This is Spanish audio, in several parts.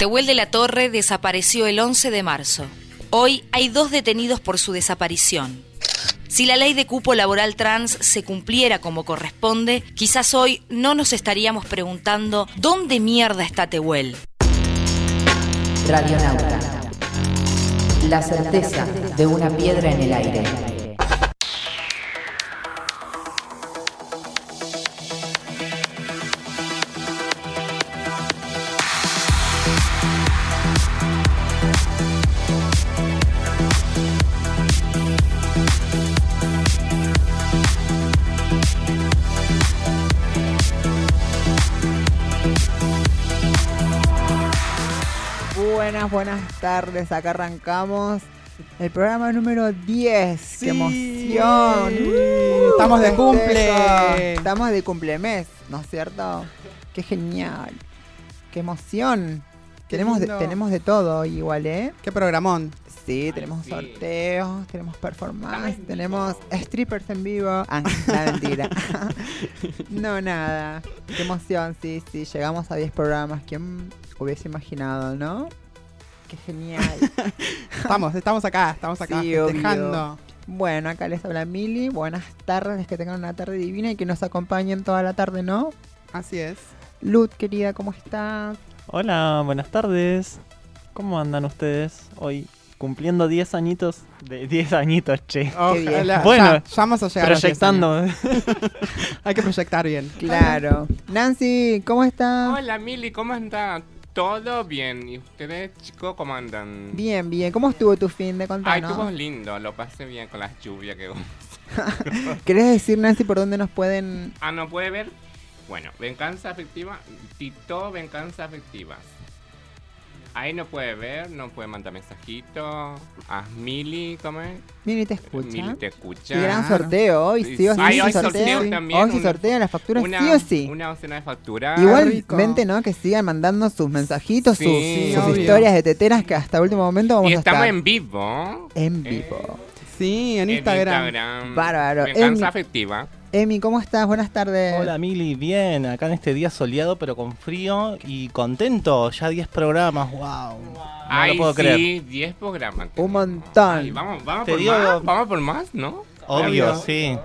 Tehuel de la Torre desapareció el 11 de marzo. Hoy hay 2 detenidos por su desaparición. Si la ley de cupo laboral trans se cumpliera como corresponde, quizás hoy no nos estaríamos preguntando ¿dónde mierda está Tehuel? Radionauta. La certeza de una piedra en el aire. Buenas tardes, acá arrancamos el programa número 10. Sí. ¡Qué emoción! Estamos de cumple. Estamos de cumplemes, ¿no es cierto? ¡Qué genial! ¡Qué emoción! Tenemos de todo igual, ¿eh? ¡Qué programón! Sí, tenemos sorteos, tenemos performance, tenemos strippers en vivo. No, mentira. No, nada. ¡Qué emoción! Sí, llegamos a 10 programas. ¿Quién hubiese imaginado, no? ¡Qué genial! Estamos acá sí, festejando. Obvio. Bueno, acá les habla Mili. Buenas tardes, que tengan una tarde divina y que nos acompañen toda la tarde, ¿no? Así es. Lut, querida, ¿cómo estás? Hola, buenas tardes. ¿Cómo andan ustedes hoy? Cumpliendo 10 añitos. 10 añitos, che. Ojalá. Bueno, ya vamos a llegar proyectando. A 10 años. Hay que proyectar bien. Claro. Nancy, ¿cómo estás? Hola, Mili, ¿cómo estás? Todo bien. ¿Y ustedes, chicos, cómo andan? Bien. ¿Cómo estuvo tu fin de contar? Ay, estuvo lindo. Lo pasé bien con las lluvias que... ¿Querés decir, Nancy, por dónde nos pueden...? ¿no puede ver? Bueno, venganza afectiva. Tito, venganza afectiva. Ahí no puede ver, no puede mandar mensajitos. Mili, ¿cómo es? Mili te escucha. Mili te escucha. Y gran sorteo hoy, sí o sí. Hoy sorteo también. Hoy se sortean las facturas, sí o sí. Una docena de facturas. Igualmente, ¿no? Que sigan mandando sus mensajitos, sus historias de teteras que hasta último momento vamos a estar. Y estamos en vivo. En vivo. Sí, en Instagram. Bárbaro. Venganza afectiva. Emi, ¿cómo estás? Buenas tardes. Hola Mili, bien, acá en este día soleado pero con frío y contento, ya 10 programas, wow. No lo puedo creer. Sí, 10 programas. Un montón. Ay, vamos por más, ¿no? Obvio, sí.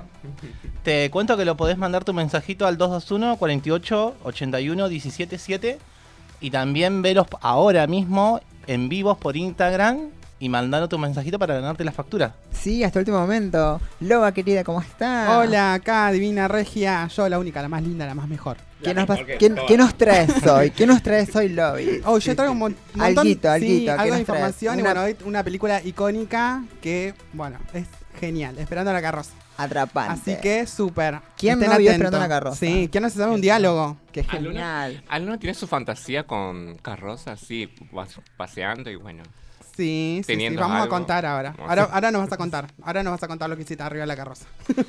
Te cuento que lo podés mandar tu mensajito al 221 48 81 17 7 y también veros ahora mismo en vivos por Instagram y mandando tu mensajito para ganarte la factura. Sí, hasta el último momento. Loba, querida, ¿cómo estás? Hola, acá, divina regia. Yo, la única, la más linda, la más mejor. ¿Qué nos traes hoy? ¿Qué nos traes hoy, Lobby? Oh, yo traigo un montón. Alguito, algo de información. Y bueno, hoy una película icónica que, bueno, es genial. Esperando a la carroza. Atrapante. Así que, súper. ¿Quién no vio Esperando a la carroza? Sí, ¿quién no se sabe un diálogo? Qué genial. ¿Alguno tiene su fantasía con carroza así, paseando y bueno... Sí, vamos a contar ahora. Ahora nos vas a contar. Ahora nos vas a contar lo que hiciste arriba de la carroza.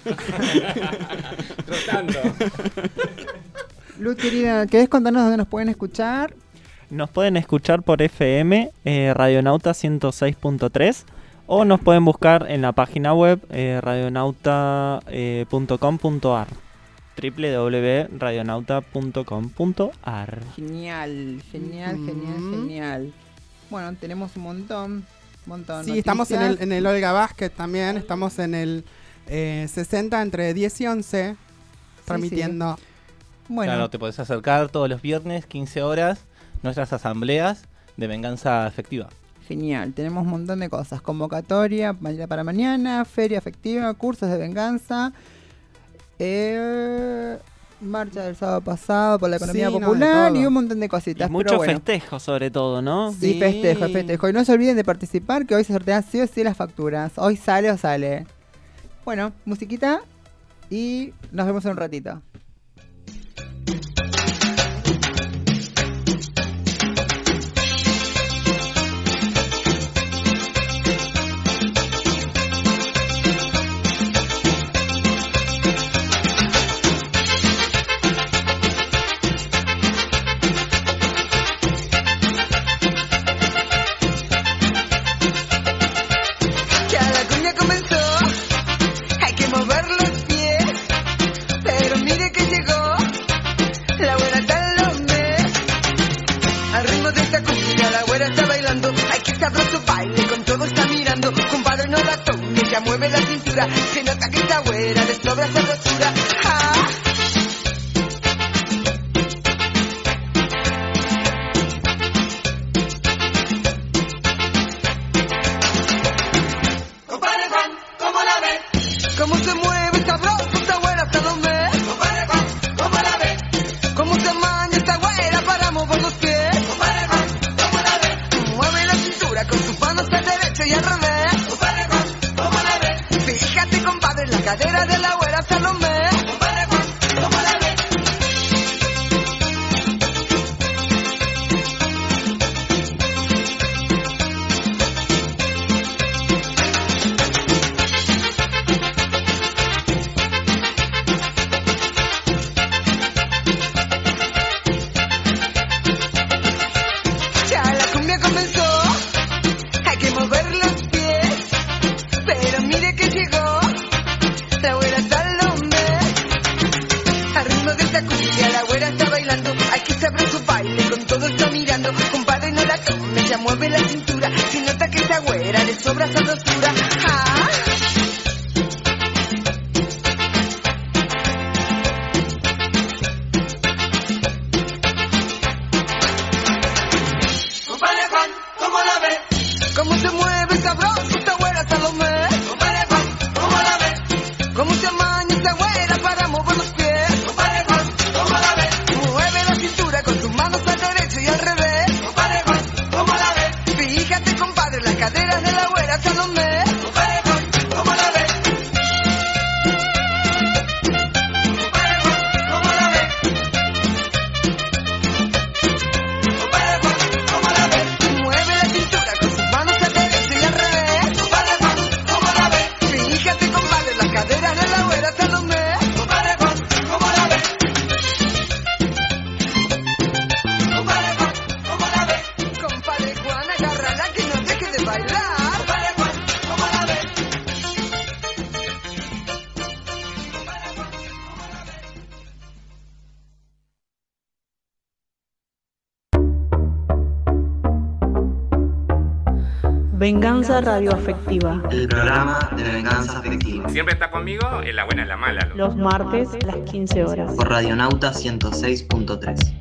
Trotando. Luz, querida, ¿querés contarnos dónde nos pueden escuchar? Nos pueden escuchar por FM, Radionauta 106.3, o nos pueden buscar en la página web radionauta.com.ar, www.radionauta.com.ar. Genial. Bueno, tenemos un montón. Sí, noticias. Estamos en el Olga Basket también. Estamos en el 60 entre 10 y 11 transmitiendo. Sí. Bueno. Claro, te podés acercar todos los viernes, 15 horas, nuestras asambleas de venganza afectiva. Genial, tenemos un montón de cosas. Convocatoria para mañana, feria afectiva, cursos de venganza. Marcha del sábado pasado por la economía popular y un montón de cositas. Y mucho festejo sobre todo, ¿no? Sí, festejo. Y no se olviden de participar, que hoy se sortean sí o sí las facturas. Hoy sale o sale. Bueno, musiquita y nos vemos en un ratito. Comenzó, hay que mover los pies, pero mire cumbia, la güera está bailando. Ay, que sabroso baile, con todo está mirando. Compadre, no la tome, ya mueve la cintura. Se nota que esta güera le sobra sabrosura. ¡Ah! ¿Cómo se mueve sabroso esta güera Salomé? Compadre Juan, ¿cómo la ve? ¿Cómo se maña esta güera para mover los pies? Compadre Juan, ¿cómo la ve? Mueve la cintura con sus manos al derecho y al revés. Compadre Juan, ¿cómo la ve? Fíjate, compadre, en la cadera de la güera Salomé. Compadre Juan, ¿cómo la ve? Mueve la cintura, si nota que esa güera le sobra sabrosura. ¡Ah! Compadre Juan, ¿cómo la ve? ¿Cómo se mueve sabroso esta güera Salomé? Compadre Juan, ¿cómo la ve? ¿Cómo se maña esta güera para mover los pies? Compadre Juan, ¿cómo la ve? Mueve la cintura con sus manos al derecho y al revés. Compadre Juan, ¿cómo la ve? Fíjate, compadre, las caderas de la güera Salomé. Compadre Juan, ¿cómo la ve? Compadre Juan, ¿cómo la ve? Compadre Juan, ¿cómo la ve? Mueve la cintura con sus manos al derecho y al revés. Compadre Juan, ¿cómo la ve? Fíjate, compadre, las caderas de la güera Salomé. Compadre Juan, ¿cómo la ve? Compadre Juan, ¿cómo la ve? Compadre Juan, agárrala que no deje de bailar. Compadre Juan, ¿cómo la ve? Venganza radioafectiva. El programa de venganza afectiva. Siempre está conmigo en la buena y la mala. Los martes a las 15 horas. Por Radionauta 106.3.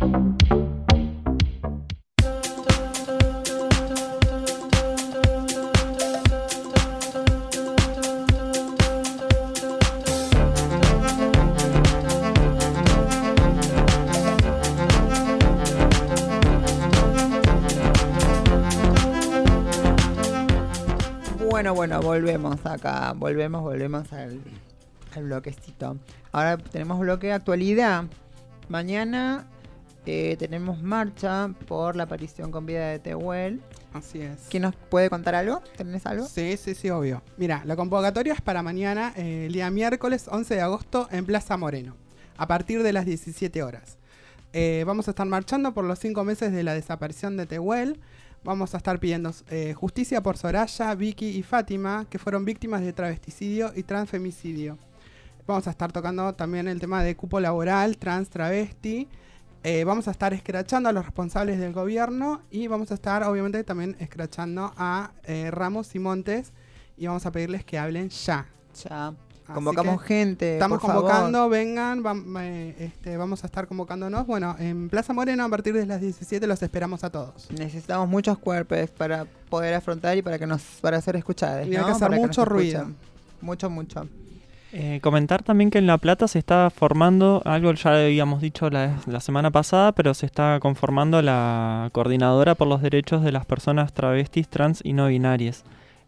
Bueno, volvemos acá, volvemos al bloquecito. Ahora tenemos bloque de actualidad. Mañana tenemos marcha por la aparición con vida de Tehuel. Así es. ¿Quién nos puede contar algo? ¿Tenés algo? Sí, obvio. Mira, la convocatoria es para mañana, el día miércoles 11 de agosto en Plaza Moreno, a partir de las 17 horas. Vamos a estar marchando por los 5 meses de la desaparición de Tehuel. Vamos a estar pidiendo justicia por Soraya, Vicky y Fátima, que fueron víctimas de travesticidio y transfemicidio. Vamos a estar tocando también el tema de cupo laboral, trans, travesti. Vamos a estar escrachando a los responsables del gobierno y vamos a estar obviamente también escrachando a Ramos y Montes y vamos a pedirles que hablen ya. Ya. Convocamos gente. Estamos por convocando, favor. vengan, vamos a estar convocándonos. Bueno, en Plaza Moreno a partir de las 17 los esperamos a todos. Necesitamos muchos cuerpos para poder afrontar y para ser escuchados. Y hay ¿no? que hacer Para mucho nos ruido. escuchen. Mucho. Comentar también que en La Plata se está formando, algo ya habíamos dicho la semana pasada, pero se está conformando la Coordinadora por los Derechos de las Personas Travestis, Trans y No Binarias.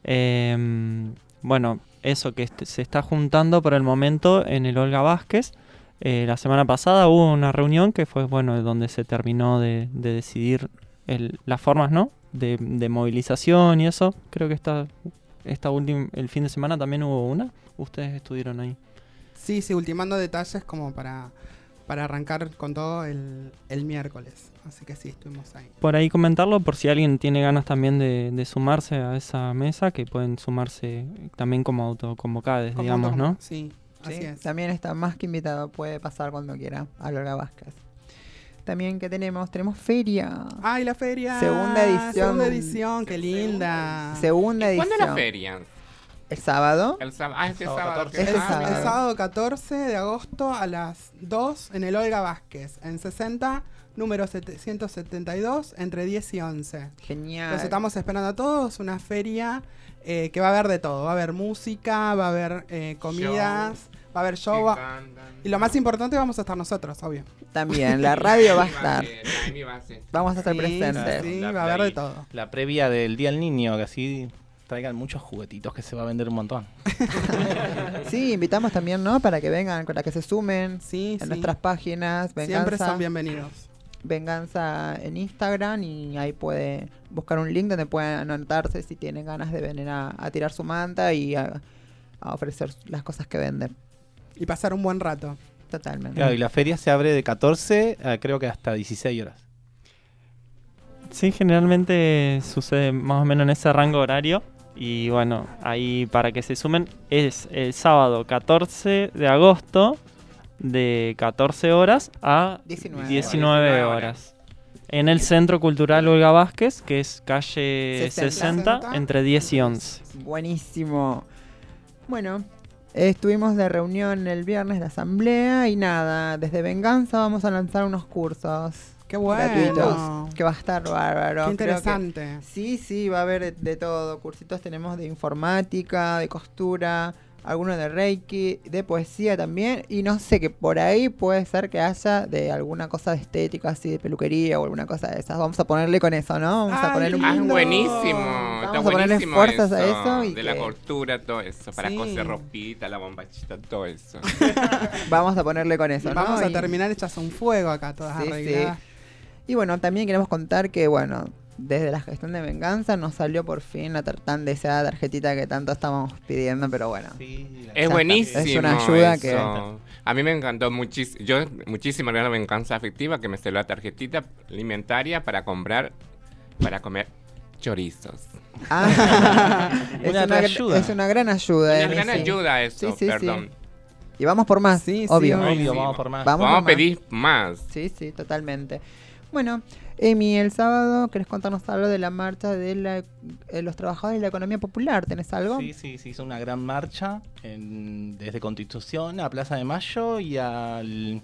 Bueno, eso que se está juntando por el momento en el Olga Vázquez. La semana pasada hubo una reunión que fue, bueno, donde se terminó de decidir las formas, ¿no? De movilización y eso. Creo que el fin de semana también hubo una. Ustedes estuvieron ahí. Sí, ultimando detalles como para arrancar con todo el miércoles. Así que sí, estuvimos ahí. Por ahí comentarlo, por si alguien tiene ganas también de sumarse a esa mesa, que pueden sumarse también como autoconvocadas, digamos, ¿no? Sí, así es. También está más que invitado, puede pasar cuando quiera a Olga Vázquez. también que tenemos feria. ¡Ay, la feria! Segunda edición. Segunda edición, qué linda. Segunda edición. ¿Cuándo es la feria? ¿El sábado? Este sábado. Este El sábado. sábado 14 de agosto a las 2 en el Olga Vázquez, en 60, número 772, entre 10 y 11. Genial. Los estamos esperando a todos, una feria que va a haber de todo. Va a haber música, va a haber comidas, va a haber show. Y lo más importante, vamos a estar nosotros, obvio. También, la radio va a estar. Vamos a estar Sí, presentes. sí, va a haber de todo. La previa del Día del Niño, que así traigan muchos juguetitos que se va a vender un montón. Sí, invitamos también, ¿no? Para que vengan, para que se sumen Sí, en sí. nuestras páginas. Venganza, Siempre son bienvenidos. Venganza en Instagram y ahí puede buscar un link donde pueden anotarse si tienen ganas de venir a tirar su manta y a ofrecer las cosas que venden. Y pasar un buen rato. Totalmente. Claro, y la feria se abre de 14 a creo que hasta 16 horas. Sí, generalmente sucede más o menos en ese rango horario. Y bueno, ahí para que se sumen es el sábado 14 de agosto de 14 horas a 19 horas. En el Centro Cultural Olga Vázquez, que es calle 60 entre 10 y 11. Buenísimo. Bueno, estuvimos de reunión el viernes de asamblea y nada, desde Venganza vamos a lanzar unos cursos. ¡Qué bueno! Gratuitos, que va a estar bárbaro. ¡Qué Creo interesante! Sí, va a haber de todo. Cursitos tenemos de informática, de costura, algunos de Reiki, de poesía también. Y no sé, que por ahí puede ser que haya de alguna cosa de estética, así de peluquería o alguna cosa de esas. Vamos a ponerle con eso, ¿no? Vamos a ponerle un buenísimo. Vamos a ponerle fuerzas a eso. Y de la costura, todo eso. Para coser ropita, la bombachita, todo eso. Vamos a ponerle con eso, ¿no? Vamos a terminar hechas un fuego acá, todas arregladas. Sí. Y bueno, también queremos contar que, bueno, desde la gestión de Venganza nos salió por fin la tan deseada tarjetita que tanto estábamos pidiendo, pero bueno. Sí, es buenísimo. Es una ayuda eso. que... A mí me encantó muchísimo. Yo, muchísimo regalo Venganza Afectiva que me salió la tarjetita alimentaria para comer chorizos. Es una gran ayuda. Es una gran ayuda. Una gran ayuda eso, perdón. Sí. Y vamos por más, obvio. Vamos por más. Vamos a pedir más. Sí, totalmente. Bueno, Emi, el sábado, ¿querés contarnos algo de la marcha de los trabajadores de la economía popular? ¿Tenés algo? Sí, se hizo una gran marcha desde Constitución a Plaza de Mayo y al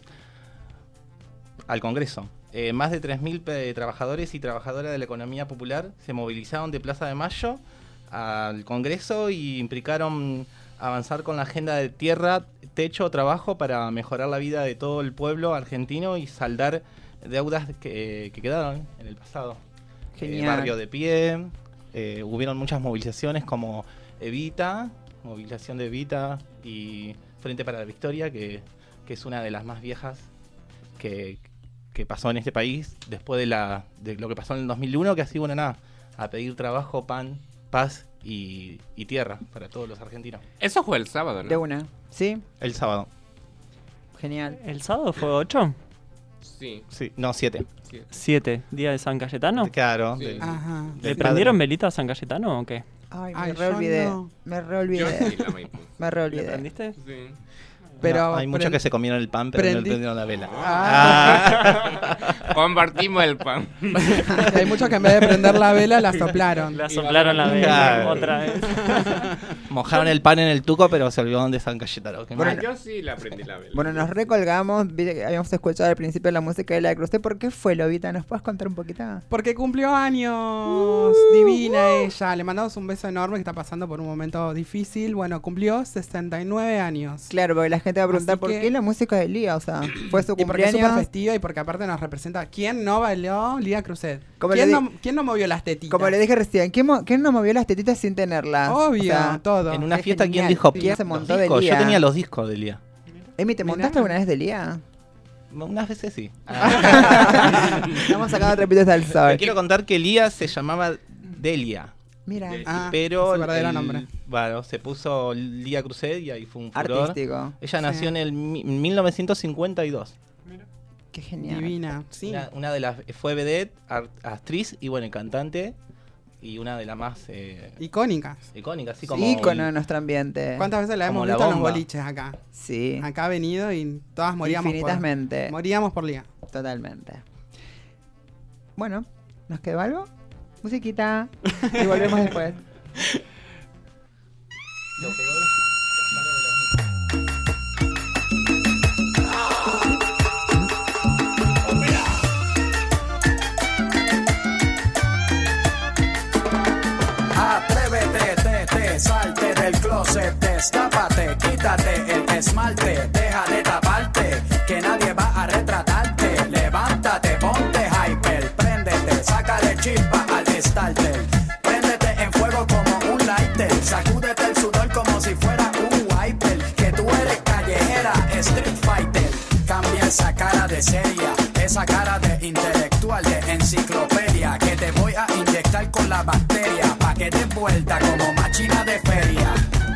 Congreso. Más de 3.000 trabajadores y trabajadoras de la economía popular se movilizaron de Plaza de Mayo al Congreso y implicaron avanzar con la agenda de tierra, techo, trabajo para mejorar la vida de todo el pueblo argentino y saldar deudas que quedaron en el pasado. Genial. Barrio de Pie, hubieron muchas movilizaciones como Evita, movilización de Evita y Frente para la Victoria, que es una de las más viejas que pasó en este país después de lo que pasó en el 2001, que así, bueno, nada, a pedir trabajo, pan, paz y tierra para todos los argentinos. Eso fue el sábado, ¿no? De una, ¿sí? El sábado. Genial. ¿El sábado fue 8? Sí. No, 7. 7, día de San Cayetano. Claro. Sí. Ajá. ¿Le prendieron velita a San Cayetano o qué? Ay, Ay, me reolvidé. yo no. Me reolvidé. Yo sí la me puse. Me ¿Le reolvidé. prendiste? Sí. Pero No, hay muchos que se comieron el pan, pero no le prendí- prendieron la vela. Compartimos el pan. Hay muchos que en vez de prender la vela la soplaron. La soplaron la vela Claro. otra vez. Mojaron el pan en el tuco, pero se olvidaron de San Cayetano. Qué Bueno, mal. Yo sí la prendí la vela. Bueno, nos recolgamos. Viste que habíamos escuchado al principio la música de la Cruz. ¿Por qué fue, Lobita? ¿Nos puedes contar un poquito? Porque cumplió años. Divina ella. Le mandamos un beso enorme, que está pasando por un momento difícil. Bueno, cumplió 69 años. Claro, porque la gente va a preguntar Así por que- qué la música de Lía. O sea, fue su Y porque es súper cumpleaños. festiva y porque aparte nos representa. ¿Quién no bailó Lía Cruzet? Como ¿Quién le no, no movió las tetitas? Como le dije recién, ¿quién no movió las tetitas sin tenerlas? Obvio, O sea, todo. En una qué fiesta, ¿quién genial. dijo? ¿Quién se Los montó de discos. Lía? Yo tenía los discos de Lía. Emi, ¿te montaste Mirá. alguna vez de Lía? Unas veces sí. Estamos sacando trapitos al Te sol. quiero contar que Lía se llamaba Delia. Mira, Ah, pero su verdadero nombre. Bueno, se puso Lía Cruzet y ahí fue un furor. artístico. Ella Sí. nació en el 1952. Qué genial. Divina, sí. Una de las fue vedette, actriz y bueno, cantante y una de las más Icónicas. icónicas, así como Ícono de nuestro ambiente. ¿Cuántas veces la como hemos la visto en los bomba. boliches acá? Sí, Acá ha venido y todas moríamos infinitamente. moríamos por Lía. Totalmente. Bueno, ¿nos quedó algo? Musiquita. Y volvemos después. Atrévete, salte del closet, destápate, quítate el esmalte, deja de taparte, que nadie va a retratarte. Levántate, ponte hyper, préndete, sácale chispa al starter. Préndete en fuego como un lighter, sacúdete el sudor como si fuera un wiper. Que tú eres callejera, street fighter. Cambia esa cara de seria, esa cara de intelectual, de enciclopedia, que te voy a inyectar con la bacteria, pa' que des vuelta como máquina de feria.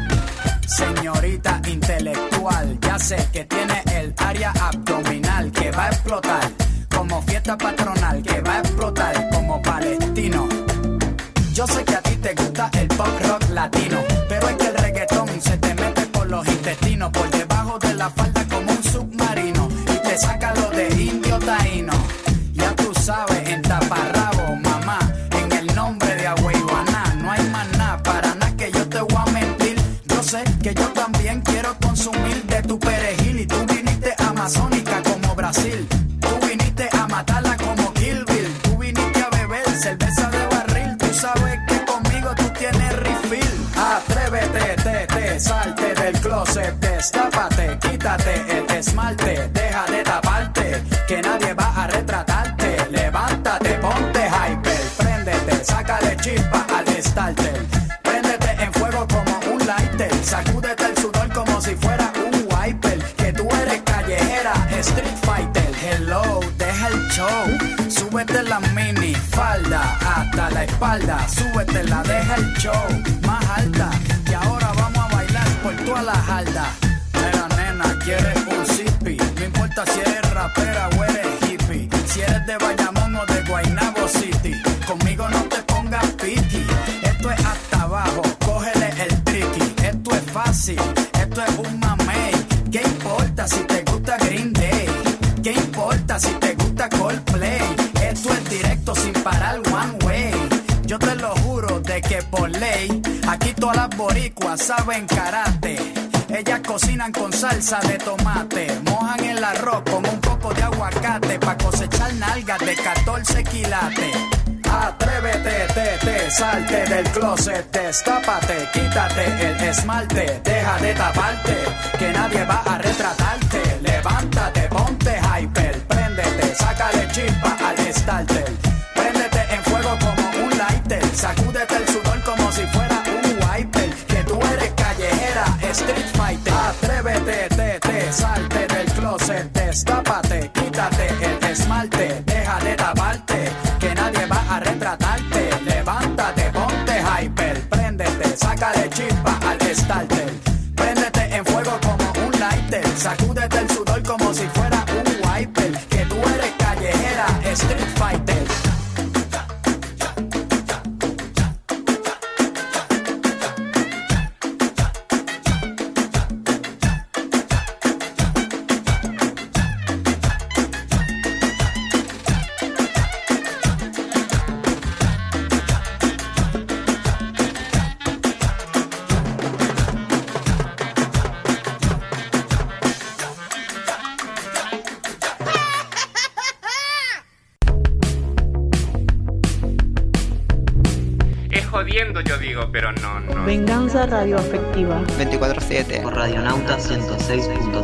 Señorita intelectual, ya sé que tiene el área abdominal que va a explotar como fiesta patronal, que va a explotar como palestino. Yo sé que a ti te gusta el pop rock latino, pero es que el reggaetón se te mete por los intestinos, por debajo de la falda como un submarino, y te saca lo de indio taíno. Ya tú sabes, en taparrabo, mamá, en el nombre de Agüeyuaná, no hay más nada, para nada que yo te voy a mentir. Yo sé que yo también quiero consumir de tu perejil, y tú viniste amazónica como Brasil, tú viniste a matarla como Kill Bill, tú viniste a beber cerveza de barril, tú sabes que conmigo tú tienes refill. Atrévete, salte del closet, destápate, quítate el esmalte, deja de taparte, que nadie va a retratarte. Levántate, ponte hyper, préndete, sácale chispa al starter. Préndete en fuego como un lighter, sacúdete el sudor como si fuera un wiper. Que tú eres callejera, street fighter. Hello, deja el show, súbete la mini falda hasta la espalda, súbetela, deja el show más alta, y ahora vamos a bailar por toda la jarda. Mira nena, quieres un zippy, no importa si eres rapera o eres hippie, si eres de Bayamón o de Guaynabo City, conmigo no te pongas piqui. Esto es hasta abajo, cógele el tricky, esto es fácil, esto es un mamey. ¿Qué importa si te gusta Green Day? ¿Qué importa si te gusta Coldplay? Esto es directo sin parar one way. Yo te lo juro de que por ley, aquí todas las boricuas saben karate. Ellas cocinan con salsa de tomate, mojan el arroz con un poco de aguacate, pa' cosechar nalgas de 14 quilates. Atrévete, salte del closet, destápate, quítate el esmalte, deja de taparte, que nadie va a retratarte. Levántate, ponte hyper, préndete, sácale chispa al starter. Préndete en fuego como un lighter, sacúdete el sudor como si fuera un wiper. Que tú eres callejera, street fighter. Atrévete, salte del closet, destápate, quítate el esmalte, deja de taparte, que nadie va a retratarte. Levántate, ponte hyper, préndete, sácale chispa al starter. Préndete en fuego como un lighter, sacúdete el sudor como si fuera un wiper. Que tú eres callejera, street fighter. Jodiendo yo digo, pero no. Venganza radioafectiva. 24/7. Por Radionauta 106.3.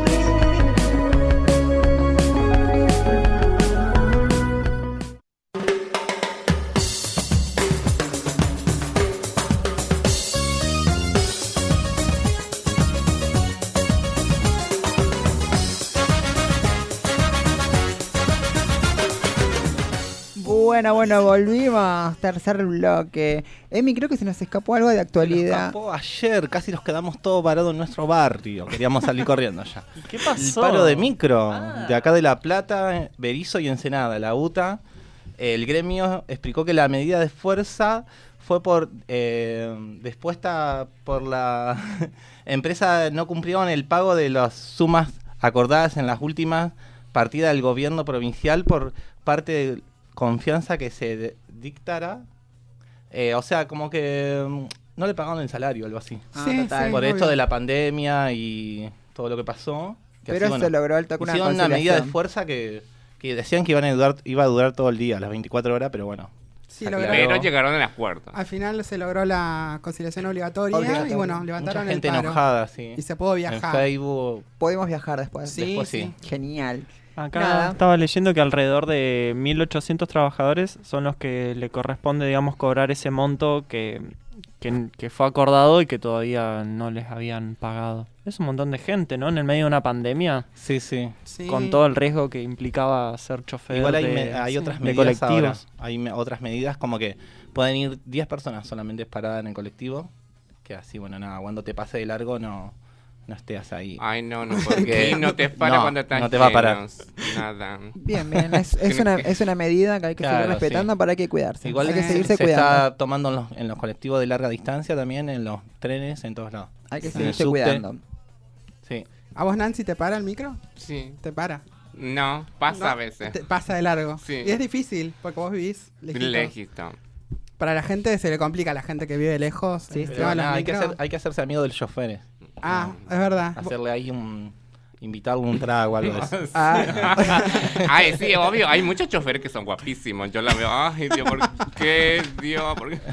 Bueno, volvimos. Tercer bloque. Emi, creo que se nos escapó algo de actualidad. Se escapó ayer, casi nos quedamos todos parados en nuestro barrio. Queríamos salir corriendo ya. ¿Qué pasó? El paro de micro, de acá de La Plata, Berizo y Ensenada, la UTA. El gremio explicó que la medida de fuerza fue dispuesta por la empresa. No cumplieron el pago de las sumas acordadas en las últimas partidas del gobierno provincial por parte confianza que se dictara. O sea, como que no le pagaron el salario, algo así. Sí, total. Por obvio. esto de la pandemia y todo lo que pasó. Que Pero así, se logró el toque una hicieron una medida de conciliación. fuerza que decían que iba a durar todo el día, las 24 horas, pero bueno. Sí, se lograron. aclaró. Pero llegaron a acuerdo. Al final se logró la conciliación obligatoria y bueno, levantaron Mucha gente el paro. enojada, sí. Y se pudo En viajar. Facebook. Pudimos viajar después. Sí, después sí. Genial. Acá Nada. estaba leyendo que alrededor de 1.800 trabajadores son los que le corresponde, digamos, cobrar ese monto que fue acordado y que todavía no les habían pagado. Es un montón de gente, ¿no? En el medio de una pandemia, Sí, sí. Sí. con todo el riesgo que implicaba ser chofer Igual hay, hay hay otras de medidas ahora. colectivos. Hay otras medidas como que pueden ir 10 personas solamente paradas en el colectivo. Que así, bueno, nada, cuando te pase de largo no estés ahí. Ay, no, porque no te para No, cuando estás no te va a parar. llenos, Nada. Bien, bien. Es una medida que hay que seguir Claro, respetando, sí. pero hay que cuidarse. Igual hay que seguirse se cuidando. está tomando en los colectivos de larga distancia también, en los trenes, en todos lados. Hay que En el seguirse subte. cuidando. Sí. ¿A vos, Nancy, te para el micro? Sí. ¿Te para? No, pasa No, a veces. te pasa de largo. Sí. Y es difícil, porque vos vivís lejitos. Lejito. Para la gente se le complica, a la gente que vive lejos. Sí, el sí. tema de los Nada, micros. hay que hacerse amigo del chofer. Ah, es verdad. Hacerle ahí invitarle un trago o algo de eso. Ay, sí, obvio. Hay muchos choferes que son guapísimos. Yo la veo. Ay, Dios, ¿por qué? Dios, ¿por qué?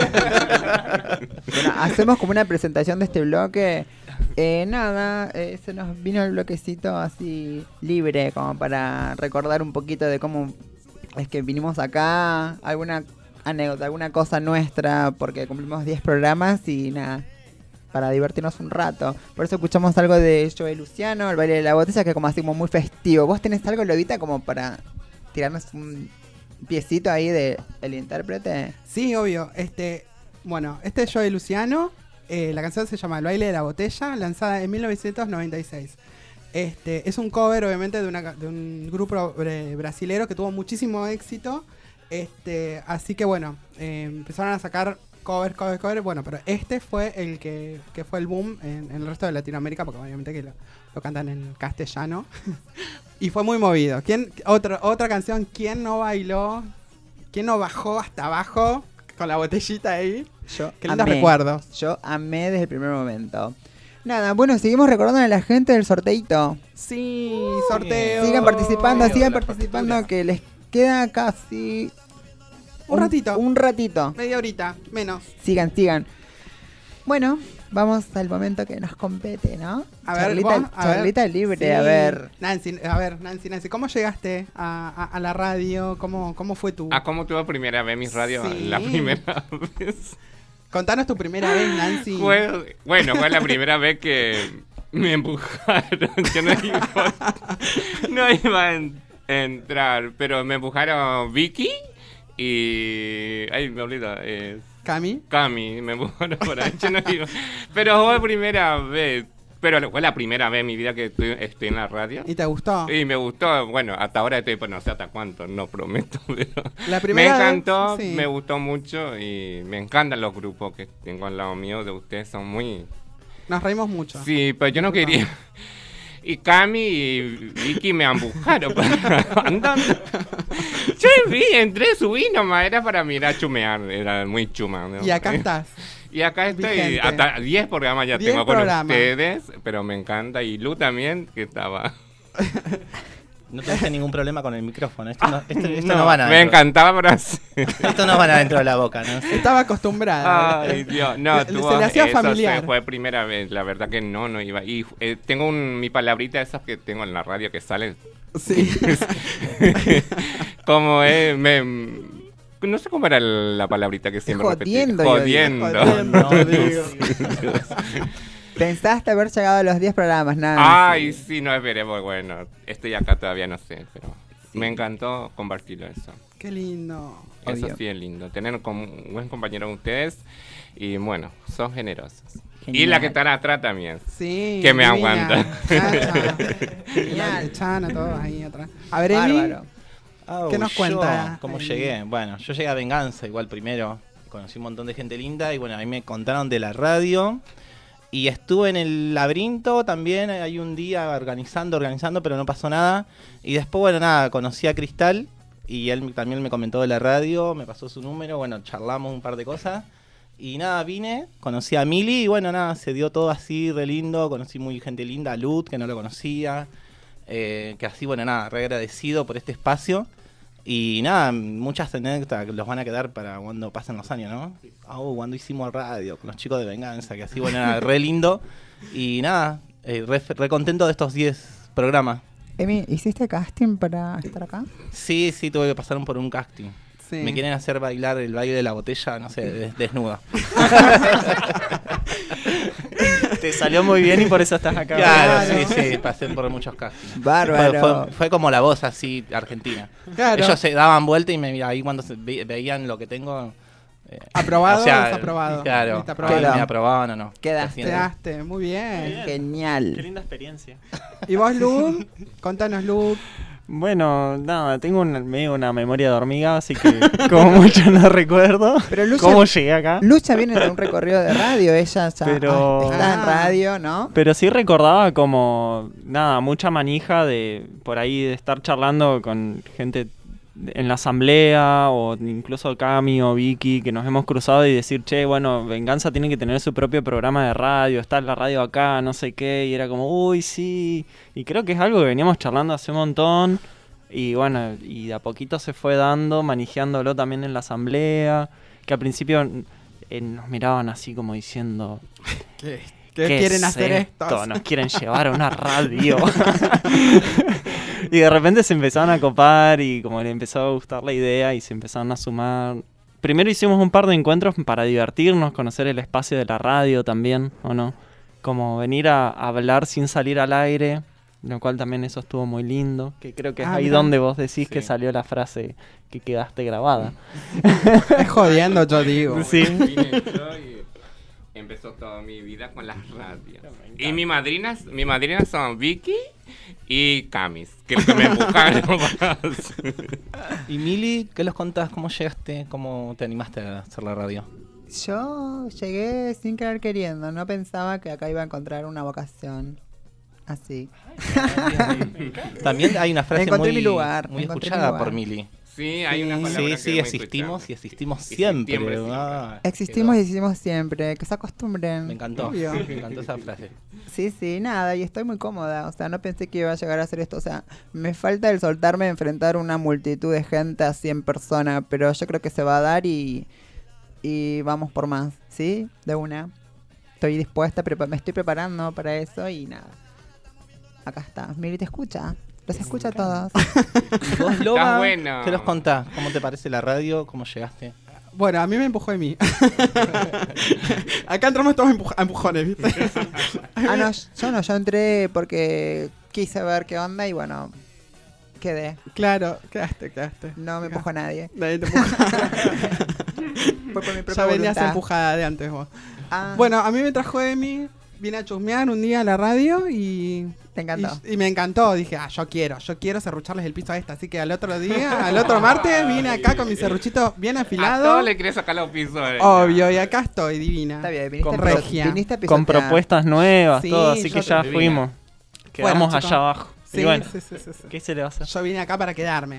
Bueno, hacemos como una presentación de este bloque. Nada, se nos vino el bloquecito así libre, como para recordar un poquito de cómo es que vinimos acá, alguna anécdota, alguna cosa nuestra, porque cumplimos 10 programas y nada, para divertirnos un rato. Por eso escuchamos algo de Joey Luciano, el baile de la botella, que es como así como muy festivo. ¿Vos tenés algo, Lobita, como para tirarnos un piecito ahí de el intérprete? Sí, obvio. Bueno, este es Joey Luciano. La canción se llama El baile de la botella, lanzada en 1996. Es un cover, obviamente, de un grupo brasilero que tuvo muchísimo éxito. Así que bueno, empezaron a sacar covers. Bueno, pero este fue el que fue el boom en el resto de Latinoamérica, porque obviamente que lo cantan en castellano. Y fue muy movido. Otra canción, ¿quién no bailó? ¿Quién no bajó hasta abajo con la botellita ahí? Yo Qué lindos amé. recuerdos. Yo amé desde el primer momento. Nada, bueno, seguimos recordando a la gente del sorteito. Sí, sorteo. Sigan participando, Sorteo sigan de la participando, factura. que les queda casi Un ratito. Un ratito. Media horita, menos. Sigan. Bueno, vamos al momento que nos compete, ¿no? A ver, charlita libre, sí. a ver. Nancy, ¿cómo llegaste a la radio? ¿Cómo fue tu...? ¿Cómo tuve primera vez mis radios? Sí. La primera vez. Contanos tu primera vez, Nancy. Fue la primera vez que me empujaron. Yo no iba a entrar, pero me empujaron Vicky y... Ay, me olvido. Cami, me empujaron por ahí. Yo no iba. Pero fue primera vez. Pero fue la primera vez en mi vida que estoy en la radio. ¿Y te gustó? Y me gustó. Bueno, hasta ahora estoy, pues no sé hasta cuánto, no prometo. Pero La primera me encantó, vez, sí. me gustó mucho y me encantan los grupos que tengo al lado mío de ustedes. Son muy... Nos reímos mucho. Sí, pero yo no quería. Y Cami y Vicky me empujaron andando. Yo entré, subí nomás, era para mirar chumear, era muy chuma, ¿no? Y acá estás. Y acá estoy, Vigente. hasta 10 programas ya 10 tengo con programas. ustedes, pero me encanta. Y Lu también, que estaba... No tuviste ningún problema con el micrófono. Esto no van adentro. Me encantaba, pero así. Esto no van adentro de la boca, ¿no? Estaba acostumbrada. Ay, Dios. No, se le hacía familiar. Fue primera vez. La verdad que no iba. Y tengo mi palabrita, esas que tengo en la radio que salen. Sí. Como no sé cómo era la palabrita que siempre Jodiendo, repetía. yo Jodiendo. digo. Digo. Pensaste haber llegado a los 10 programas, nada. Ay, sí, no esperemos. Bueno, estoy acá todavía, no sé, pero me encantó compartirlo eso. Qué lindo. Eso Obvio. sí es lindo. Tener un buen compañero con ustedes y bueno, son generosos. Genial. Y la que está atrás también. Sí. Que me divina. aguanta. Genial. Chana, todos ahí atrás. A ver, Emi, Bárbaro. ¿qué nos cuenta? ¿Cómo Emi? llegué? Bueno, yo llegué a Venganza igual primero. Conocí un montón de gente linda y bueno, a mí me contaron de la radio. Y estuve en el laberinto también, hay un día organizando, pero no pasó nada. Y después, bueno, nada, conocí a Cristal y él también me comentó de la radio, me pasó su número, bueno, charlamos un par de cosas. Y nada, vine, conocí a Mili y bueno, nada, se dio todo así re lindo, conocí muy gente linda, a Lut, que no lo conocía, que así, bueno, nada, re agradecido por este espacio. Y nada, muchas anécdotas que los van a quedar para cuando pasen los años, ¿no? Cuando hicimos radio con los chicos de Venganza, que así, bueno, nada, re lindo. Y nada, re contento de estos 10 programas. Emi, ¿hiciste casting para estar acá? Sí, tuve que pasar por un casting. Sí. Me quieren hacer bailar el baile de la botella, no sé, desnuda. Te salió muy bien y por eso estás acá. Claro, sí, pasé por muchos castings. Bárbaro. Fue como la voz así, argentina. Claro. Ellos se daban vuelta y ahí cuando veían lo que tengo... ¿Aprobado o sea, o desaprobado? Claro, ¿Viste aprobado? me aprobaban o no. Quedaste, muy bien. Genial. Qué linda experiencia. ¿Y vos, Lu? Contanos, Lu. Bueno, nada, tengo medio una memoria de hormiga, así que como mucho no recuerdo cómo llegué acá. Lucha viene de un recorrido de radio, ella ya Pero... está en radio, ¿no? Pero sí recordaba como, nada, mucha manija de por ahí de estar charlando con gente en la asamblea o incluso Cami o Vicky que nos hemos cruzado y decir, che, bueno, Venganza tiene que tener su propio programa de radio, está la radio acá, no sé qué, y era como, uy, sí, y creo que es algo que veníamos charlando hace un montón y bueno, y de a poquito se fue dando, manejándolo también en la asamblea, que al principio nos miraban así como diciendo... ¿Qué quieren hacer estos? Nos quieren llevar a una radio. Y de repente se empezaron a copar y como le empezó a gustar la idea y se empezaron a sumar. Primero hicimos un par de encuentros para divertirnos, conocer el espacio de la radio también, ¿o no? Como venir a hablar sin salir al aire, lo cual también eso estuvo muy lindo, que creo que es ahí donde vos decís que salió la frase que quedaste grabada. Es jodiendo, yo digo. Sí. Empezó toda mi vida con las radios. Y mis madrinas son Vicky y Camis, que me empujaron para hacer. Y Mili, ¿qué los contás? ¿Cómo llegaste? ¿Cómo te animaste a hacer la radio? Yo llegué sin querer queriendo, no pensaba que acá iba a encontrar una vocación así. También hay una frase encontré muy, mi lugar, muy encontré escuchada mi lugar. por Mili. Sí, hay una palabra Sí, existimos y existimos siempre. Existimos y existimos siempre, que se acostumbren. Me encantó, Obvio. me encantó esa frase. Sí, nada, y estoy muy cómoda, o sea, no pensé que iba a llegar a hacer esto, o sea, me falta el soltarme a enfrentar una multitud de gente así en persona, pero yo creo que se va a dar y vamos por más, ¿sí? De una. Estoy dispuesta, me estoy preparando para eso y nada. Acá está, Miri te escucha. Los escucha a todos. ¿Y vos, Loba? Está bueno. ¿Qué nos contás? ¿Cómo te parece la radio? ¿Cómo llegaste? Bueno, a mí me empujó de mí. Acá entramos todos a empujones, ¿viste? No, yo entré porque quise ver qué onda y bueno, quedé. Claro, quedaste. No me empujó nadie. Nadie te empujó. Fue por mi propia Ya venías voluntad. empujada de antes vos. Bueno, a mí me trajo Emi, vine a chusmear un día a la radio y... Te encantó. Y me encantó, dije, yo quiero serrucharles el piso a esta. Así que al otro martes, vine acá con mi serruchito bien afilado. A todos le querés sacar los pisos. Obvio, y acá estoy, divina. Está bien, con regia. Con propuestas nuevas, Sí, todo, así que ya divina. fuimos. Quedamos Bueno, allá abajo. Sí, y bueno, sí. ¿qué se le va a hacer? Yo vine acá para quedarme.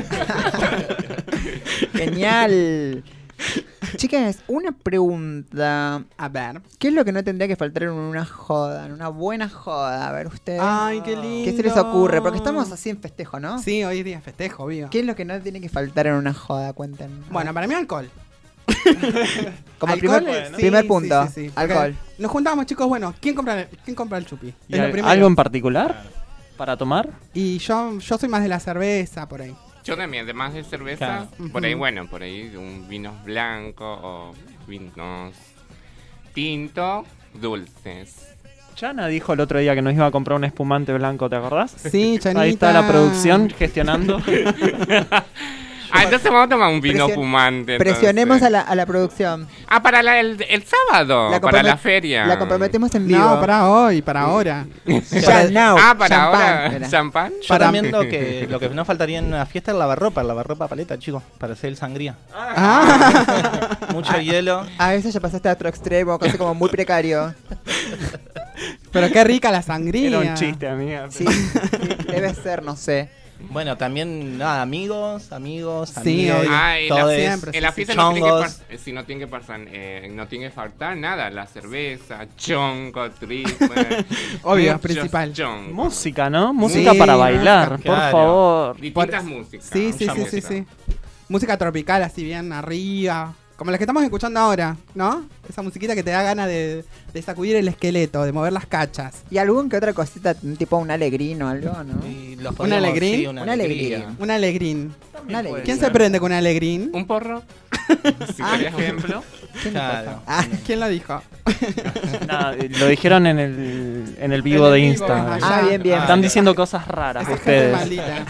Genial. Chicas, una pregunta. A ver. ¿Qué es lo que no tendría que faltar en una joda, en una buena joda? A ver, ustedes. Ay, qué lindo. ¿Qué se les ocurre? Porque estamos así en festejo, ¿no? Sí, hoy día festejo, obvio. ¿Qué es lo que no tiene que faltar en una joda? Cuéntenme. Bueno, para mí alcohol. Como ¿Alcohol? primer punto. Sí. Alcohol. Nos juntamos, chicos, bueno, ¿quién compra el chupi? ¿Y Es lo primero. algo en particular para tomar? Y yo soy más de la cerveza, por ahí. Yo también, además de cerveza, Claro. por ahí, bueno, por ahí un vinos blancos o vinos tinto, dulces. Chana dijo el otro día que nos iba a comprar un espumante blanco, ¿te acordás? Sí, Chanita. Ahí está la producción gestionando. Entonces vamos a tomar un vino fumante. Presionemos entonces. a la producción. Para el sábado, para la feria. La comprometemos en vivo. No, para hoy, para ahora. Ya, now. Para Champán, ahora. era. ¿Champán? Yo también lo que no faltaría en una fiesta es la lavarropa paleta, chicos, para hacer el sangría. Mucho hielo. A veces ya pasaste a otro extremo, casi como muy precario. Pero qué rica la sangría. Era un chiste, amiga. Sí, debe ser, no sé. Bueno, también, nada, amigos, Sí, amigues, obvio. todos, siempre, En la sí, fiesta sí. no tiene, chongos. no tiene que pasar, no tiene que faltar nada. La cerveza, chongo, triple. Obvio, muchos principal. chongos. Música, ¿no? Música Sí, para bailar, música. por Claro. favor. Distintas músicas. Sí, sí, mucha sí, sí, música. sí. Música tropical, así bien arriba. Como la que estamos escuchando ahora, ¿no? Esa musiquita que te da ganas de sacudir el esqueleto, de mover las cachas. Y algún que otra cosita, tipo un alegrín o algo, ¿no? Y los ¿Un podíamos- alegrín? sí, Un alegría. alegrín. Un alegrín. Un alegrín. ¿Quién se prende con un alegrín? Un porro. Si Ah, querés ejemplo. ¿Quién le Claro. pasa? Ah, ¿quién lo dijo? Nada, lo dijeron en el vivo En de el vivo, Insta. allá. Ah, bien, bien. Están diciendo cosas raras Esa gente ustedes. maldita.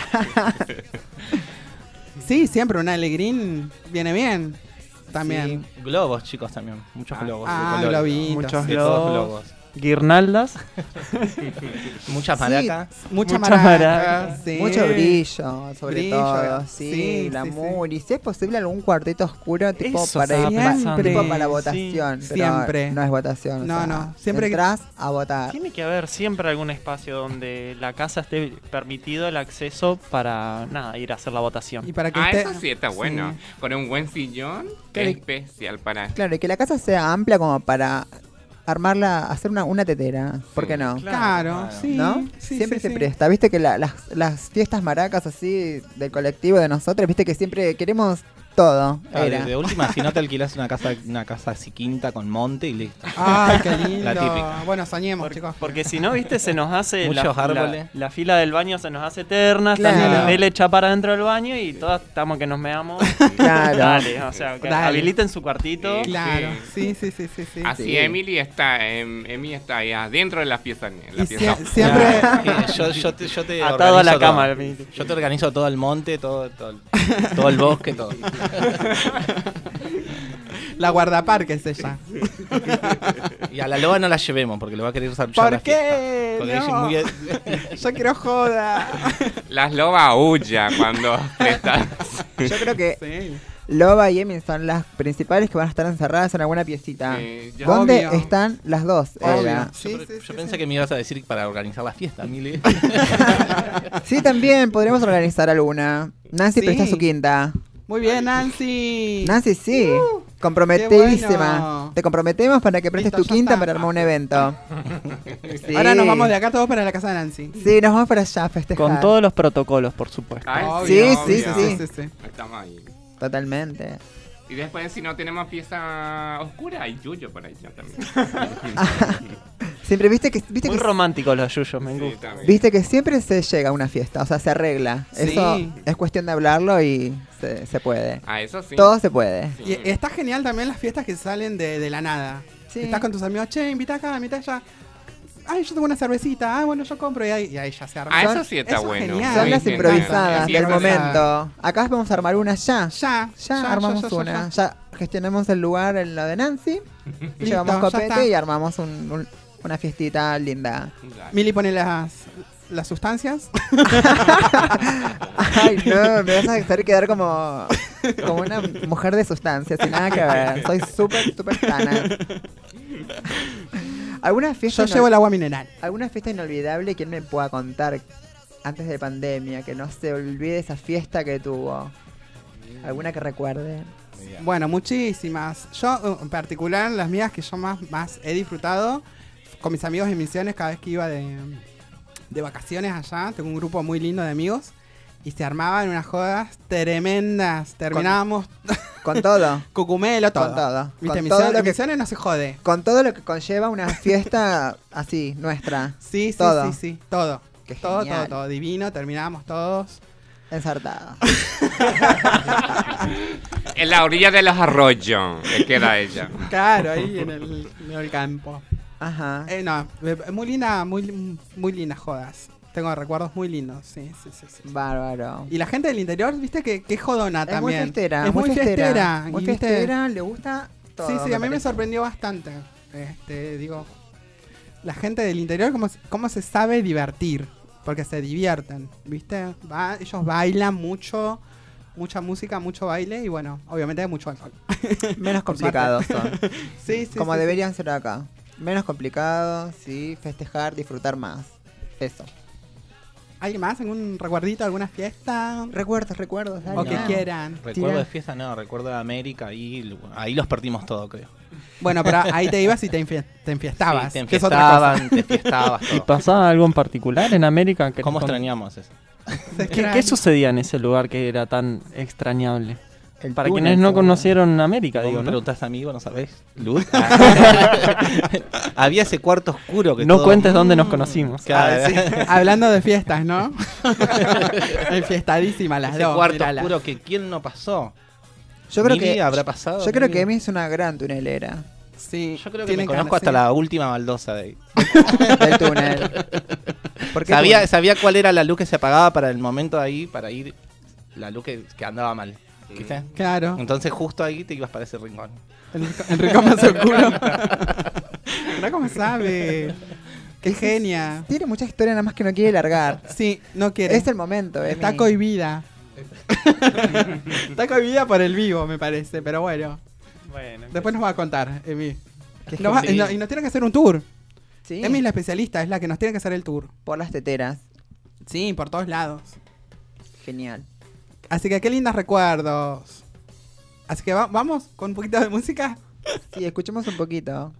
Sí, siempre un alegrín viene bien. También. Sí, globos, chicos, también. Muchos globos. de Ah, colores. globitos. Muchos De todos globos. globos. Guirnaldas. Muchas Sí, maracas. Mucha Mucha maraca. maraca. Sí. Mucho brillo, sobre Brillo, todo. Sí, sí, glamour. Y si es posible algún cuartito oscuro, tipo Eso para estaba ir pensando. tipo para Sí, votación. Pero siempre. no es votación. o No, sea, no, siempre que- entras a votar. Tiene que haber siempre algún espacio donde la casa esté permitido el acceso para nada, ir a hacer la votación. Y para que Ah, esté- eso sí está bueno. Sí. Con un buen sillón Claro. especial para... Claro, y que la casa sea amplia como para armarla, hacer una tetera. ¿Por qué no? Claro, sí. ¿No? Sí, Siempre sí, se sí. presta. Viste que las fiestas maracas así del colectivo de nosotros, viste que siempre queremos todo. Ah, Era. de última, si no te alquilas una casa así quinta con monte y listo. Ay, qué lindo. La típica. Bueno, soñemos, chicos. Porque si no, viste, se nos hace Muchos árboles. la fila del baño se nos hace eterna, Claro. también la tele echa para dentro del baño y todas estamos que nos meamos. Claro. Dale, o sea, que Dale. habiliten su cuartito. Sí. Claro, sí, sí, sí, sí, sí. Así Sí. Emily está ahí adentro de la fiesta. Y siempre... Yo te Atado a la organizo cama. todo. Yo te organizo todo el monte, todo el bosque, todo. La guardaparque es ella. Y a la loba no la llevemos porque lo va a querer usar ¿Por la qué? fiesta. Porque No. ella es muy- Yo quiero joda. Las lobas aullan cuando prestas. Yo creo que Sí. Loba y Emin son las principales que van a estar encerradas en alguna piecita. Yo- ¿Dónde Obvio. están las dos? Obvio. Era. Sí, Yo, sí, yo sí, pensé sí. que me ibas a decir para organizar la fiesta, Mili. Sí, también podríamos organizar alguna. Nancy Sí. presta su quinta. Muy bien, Nancy. Nancy, sí. Comprometidísima. qué bueno. Te comprometemos para que prestes Listo, tu ya quinta está. para armar un evento. Sí. Ahora nos vamos de acá todos para la casa de Nancy. Sí, nos vamos para allá a festejar. Con todos los protocolos, por supuesto. Ay, Sí, sí, obvio. sí. sí, sí. Estamos ahí. Totalmente. Y después, si no tenemos pieza oscura, hay yuyo por ahí ya también. Siempre viste que Muy románticos los yuyos, me Sí, gusta. también. viste que siempre se llega a una fiesta, o sea, se arregla. Sí. Eso es cuestión de hablarlo y se puede. Ah, eso sí. Todo se puede. Sí. Y está genial también las fiestas que salen de la nada. Sí. Estás con tus amigos, che, invita acá, invita allá. Ay, yo tengo una cervecita. Ah, bueno, yo compro. Y ahí ya se arma. Ah, Son- eso sí está eso es bueno. genial. Son Muy las genial. improvisadas Sí, del es verdad. momento. Acá vamos a armar una ya. Ya Armamos una. Ya gestionamos el lugar en lo de Nancy. Listo, Llevamos ya copete está. y armamos una fiestita linda. Mili pone las sustancias. Ay, no, me vas a hacer quedar como una mujer de sustancias, sin nada que ver. Soy súper sana. ¿Alguna fiesta, Yo llevo el agua mineral. ¿Alguna fiesta inolvidable que él me pueda contar antes de pandemia? Que no se olvide esa fiesta que tuvo. ¿Alguna que recuerde? Bueno, muchísimas. Yo, en particular, las mías que yo más he disfrutado con mis amigos en Misiones cada vez que iba de vacaciones allá. Tengo un grupo muy lindo de amigos y se armaban unas jodas tremendas. Terminábamos Con todo. cucumelo, todo. Con todo. Viste, Con todo lo que- Misiones no se jode. Con todo lo que conlleva una fiesta así, nuestra. Sí, sí, Todo. sí, todo. Qué Todo, genial. todo divino. Terminábamos todos. Ensartada. En la orilla de los arroyos que queda ella. Claro, ahí en el campo. Ajá. No, muy linda, muy lindas jodas. Tengo recuerdos muy lindos, sí. Bárbaro. Y la gente del interior, viste que jodona Es también. muy fiestera. Es muy fiestera. Muy y, viste, fiestera, le gusta todo. Sí, a mí me parece. sorprendió bastante. Digo, la gente del interior, cómo se sabe divertir. Porque se divierten, ¿viste? Ellos bailan mucho, mucha música, mucho baile y bueno, obviamente hay mucho alcohol. Menos complicados son. Sí, Como sí, deberían ser acá. Menos complicados, sí, festejar, disfrutar más. Eso. ¿Alguien más? ¿Algún recuerdito, alguna fiesta? Recuerdos. Dale. O que quieran. Recuerdo de fiesta, no, recuerdo de América, ahí los perdimos todo, creo. Bueno, pero ahí te ibas y te enfiestabas. Sí, que es otra cosa. te enfiestabas todo. ¿Y pasaba algo en particular en América? ¿Cómo extrañamos eso? ¿Qué sucedía en ese lugar que era tan extrañable? El Para túnel, quienes no seguro. conocieron América, Vos digo, me ¿no? preguntás a mí, vos no sabés. Luz. Había ese cuarto oscuro que No todo- cuentes dónde nos conocimos. Claro. Hablando de fiestas, ¿no? Enfiestadísimas las Ese dos. cuarto mírala. oscuro que quién no pasó. Yo creo Mili que habrá pasado. Yo creo Mili. que Emi es una gran tunelera Sí, Yo creo que tienen me conozco ganas, hasta sí. la última baldosa de ahí. del túnel. ¿Por qué Sabía, túnel? sabía cuál era la luz que se apagaba para el momento de ahí, para ir. La luz que andaba mal. ¿Viste? Claro. Entonces justo ahí te ibas para ese rincón. El rincón más oscuro. Mirá cómo sabe. Qué genia. Tiene mucha historia, nada más que no quiere largar. Sí, no quiere. Es el momento, Emi. Está cohibida. Está cohibida por el vivo, me parece, pero bueno. Después nos va a contar, Emi. Que Nos va- sí. y nos tiene que hacer un tour. Sí, Emi es la especialista, es la que nos tiene que hacer el tour. por las teteras. Sí, por todos lados. Genial. Así que qué lindos recuerdos. Así que vamos con un poquito de música. Sí, escuchemos un poquito.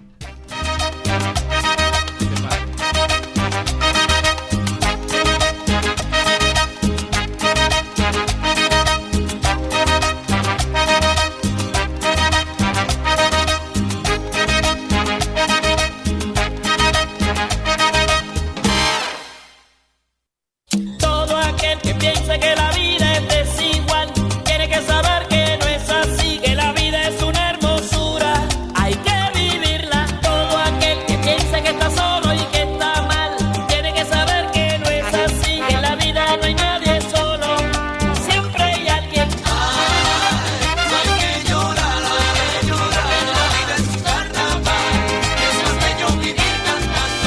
Todo aquel que piense que la vida es desigual tiene que saber que no es así, que la vida es una hermosura, hay que vivirla. Todo aquel que piense que está solo y que está mal tiene que saber que no es así, que en la vida no hay nadie solo, siempre hay alguien. No hay que llorar, la vida es un carnaval, es más bello vivir cantando.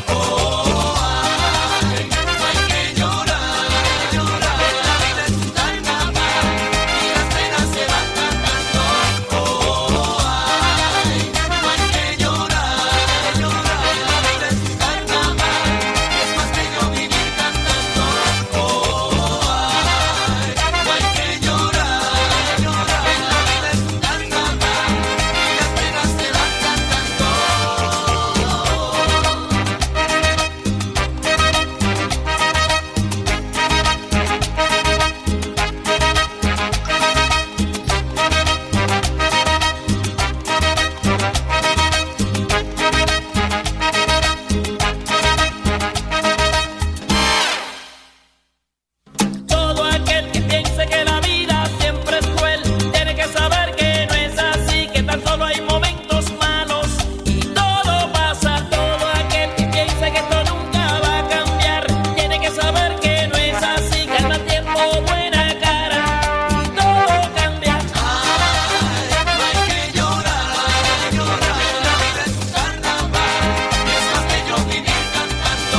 Todo aquel que piense que la vida siempre es cruel tiene que saber que no es así, que tan solo hay momentos malos y todo pasa. Todo aquel que piense que esto nunca va a cambiar tiene que saber que no es así, que al mal tiempo buena cara y todo cambia. No hay que llorar, la vida es un carnaval, es más bello vivir cantando.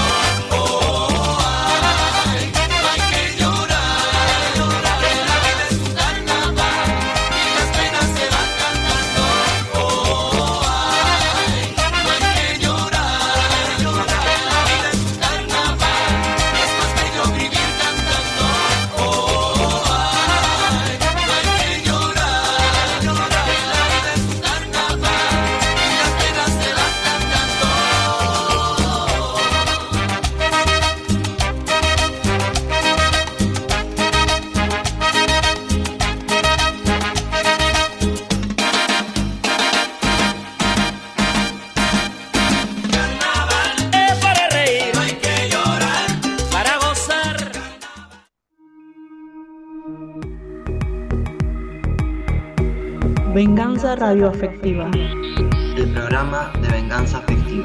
No hay que llorar, la vida es un carnaval y las penas se van cantando. No hay que llorar, la vida es un carnaval, es más bello vivir cantando. No hay que llorar, la vida es un carnaval y las penas se van Es para reír, no hay que llorar, para gozar. Venganza radioafectiva. El programa de venganza afectiva.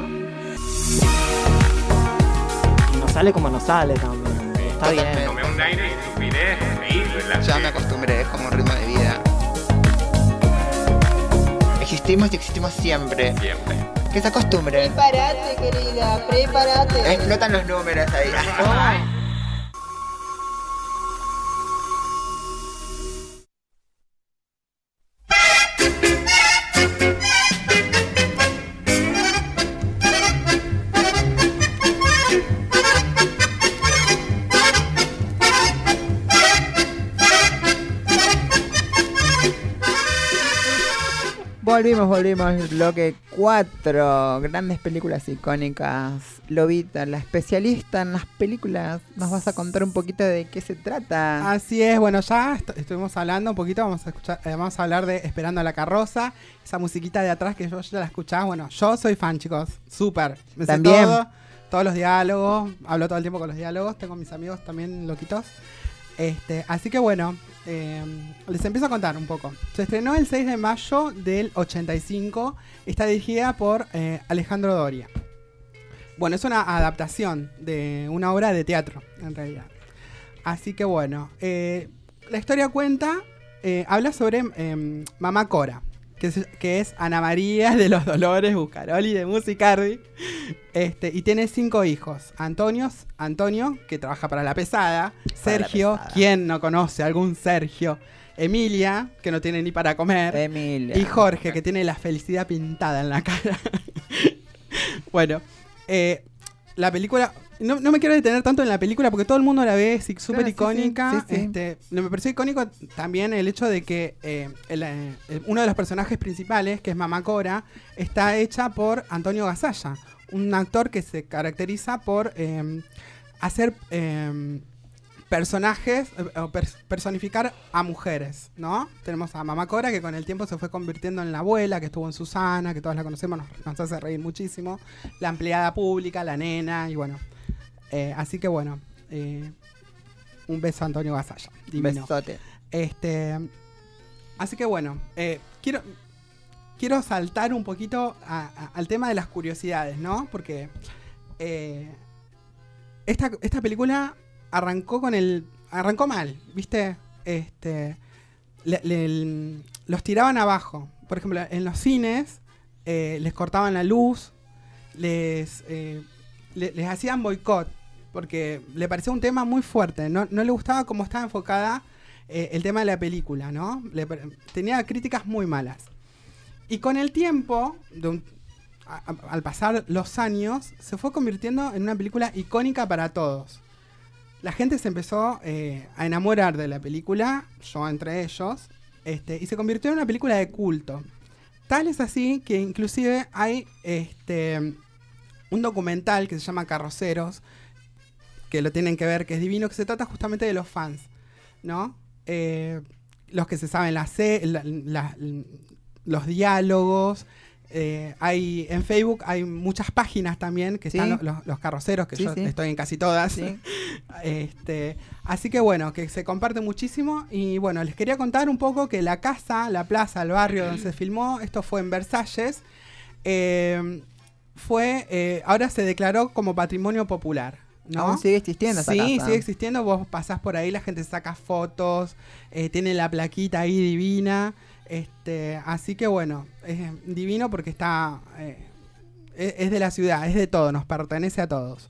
Nos sale como nos sale también. Está bien. Tomé un aire y estupidez, reírlo en la Ya me acostumbré, es como un ritmo de vida. Existimos y existimos siempre. siempre. Que se acostumbre. Prepárate, querida, prepárate. Explotan los números ahí. Volvimos, bloque 4, grandes películas icónicas. Lobita, la especialista en las películas, nos vas a contar un poquito de qué se trata. Así es, bueno, ya estuvimos hablando un poquito, vamos a hablar de Esperando a la carroza, esa musiquita de atrás que yo ya la escuchaba. Bueno, yo soy fan, chicos, súper. Me sé ¿También? todos los diálogos, hablo todo el tiempo con los diálogos, tengo mis amigos también loquitos. Así que bueno, les empiezo a contar un poco. Se estrenó el 6 de mayo del 85. Está dirigida por Alejandro Doria. Bueno, es una adaptación de una obra de teatro, en realidad. Así que bueno, la historia habla sobre Mamá Cora, que es Ana María de los Dolores Buscaroli de Musicardi. Y tiene 5 hijos. Antonio, que trabaja para La Pesada. Sergio, ¿quién no conoce a algún Sergio? Emilia, que no tiene ni para comer. Emilia. Y Jorge, que tiene la felicidad pintada en la cara. Bueno, la película... No me quiero detener tanto en la película porque todo el mundo la ve, es súper Claro, icónica. sí. Me pareció icónico también el hecho de que uno de los personajes principales, que es Mamá Cora, está hecha por Antonio Gasalla, un actor que se caracteriza por hacer personajes, personificar a mujeres, ¿no? Tenemos a Mamá Cora, que con el tiempo se fue convirtiendo en la abuela, que estuvo en Susana, que todos la conocemos, nos hace reír muchísimo. La empleada pública, la nena, y bueno. Así que bueno, un beso a Antonio Gasalla. Divino. Besote. Así que bueno, quiero saltar un poquito al tema de las curiosidades, ¿no? Porque esta película arrancó mal, ¿viste? Los tiraban abajo. Por ejemplo, en los cines les cortaban la luz, les hacían boicot, porque le parecía un tema muy fuerte. No le gustaba cómo estaba enfocada el tema de la película, ¿no? Tenía críticas muy malas. Y con el tiempo, al pasar los años, se fue convirtiendo en una película icónica para todos. La gente se empezó a enamorar de la película, yo entre ellos, y se convirtió en una película de culto. Tal es así que inclusive hay un documental que se llama Carroceros, que lo tienen que ver, que es divino, que se trata justamente de los fans, ¿no? Los que se saben los diálogos. En Facebook hay muchas páginas también que están los carroceros, que yo estoy en casi todas. Sí. Así que bueno, que se comparte muchísimo. Y bueno, les quería contar un poco que la casa, la plaza, el barrio donde se filmó, esto fue en Versalles, ahora se declaró como patrimonio popular, ¿no? Aún sigue existiendo esa casa. Sí, sigue existiendo. Vos pasás por ahí, la gente saca fotos, tiene la plaquita ahí divina. Así que bueno, es divino porque está es de la ciudad, es de todo, nos pertenece a todos.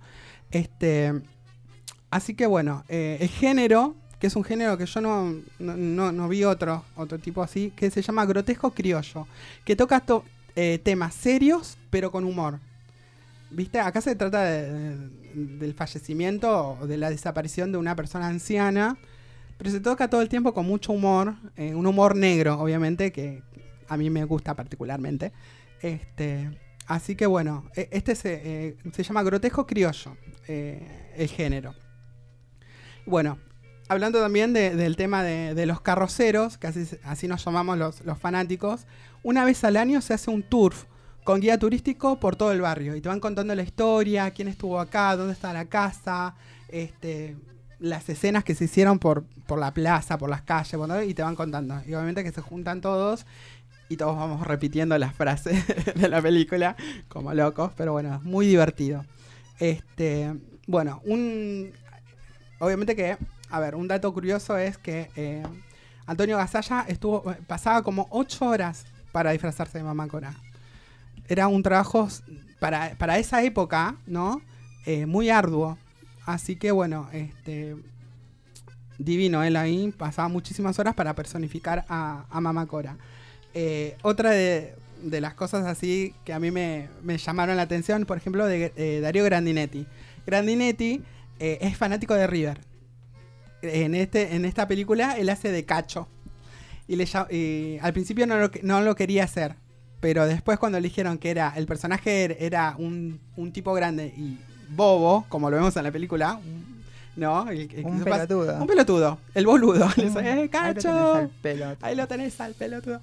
Así que bueno, el género, que es un género que yo no vi otro tipo así, que se llama grotesco criollo, que toca temas serios pero con humor. ¿Viste? Acá se trata del fallecimiento o de la desaparición de una persona anciana, pero se toca todo el tiempo con mucho humor, un humor negro, obviamente, que a mí me gusta particularmente. Así que bueno, se llama grotesco criollo, el género. Bueno, hablando también del tema de los carroceros, que así nos llamamos los fanáticos, una vez al año se hace un tour con guía turístico por todo el barrio y te van contando la historia, quién estuvo acá, dónde está la casa, las escenas que se hicieron por la plaza, por las calles, bueno, y te van contando. Y obviamente que se juntan todos y todos vamos repitiendo las frases de la película como locos, pero bueno, es muy divertido. Bueno, obviamente que, a ver, un dato curioso es que Antonio Gasalla pasaba como 8 horas para disfrazarse de Mamá Cora. Era un trabajo para esa época, ¿no? Muy arduo. Así que bueno, divino, él ahí pasaba muchísimas horas para personificar a Mamá Cora. Otra de las cosas así que a mí me llamaron la atención, por ejemplo, de Darío Grandinetti. Grandinetti es fanático de River. En esta película él hace de Cacho. Y al principio no lo quería hacer. pero después cuando eligieron que era el personaje era un tipo grande y bobo, como lo vemos en la película, ¿no? Un pelotudo. Un pelotudo, el boludo. Cacho, ahí lo tenés al pelotudo.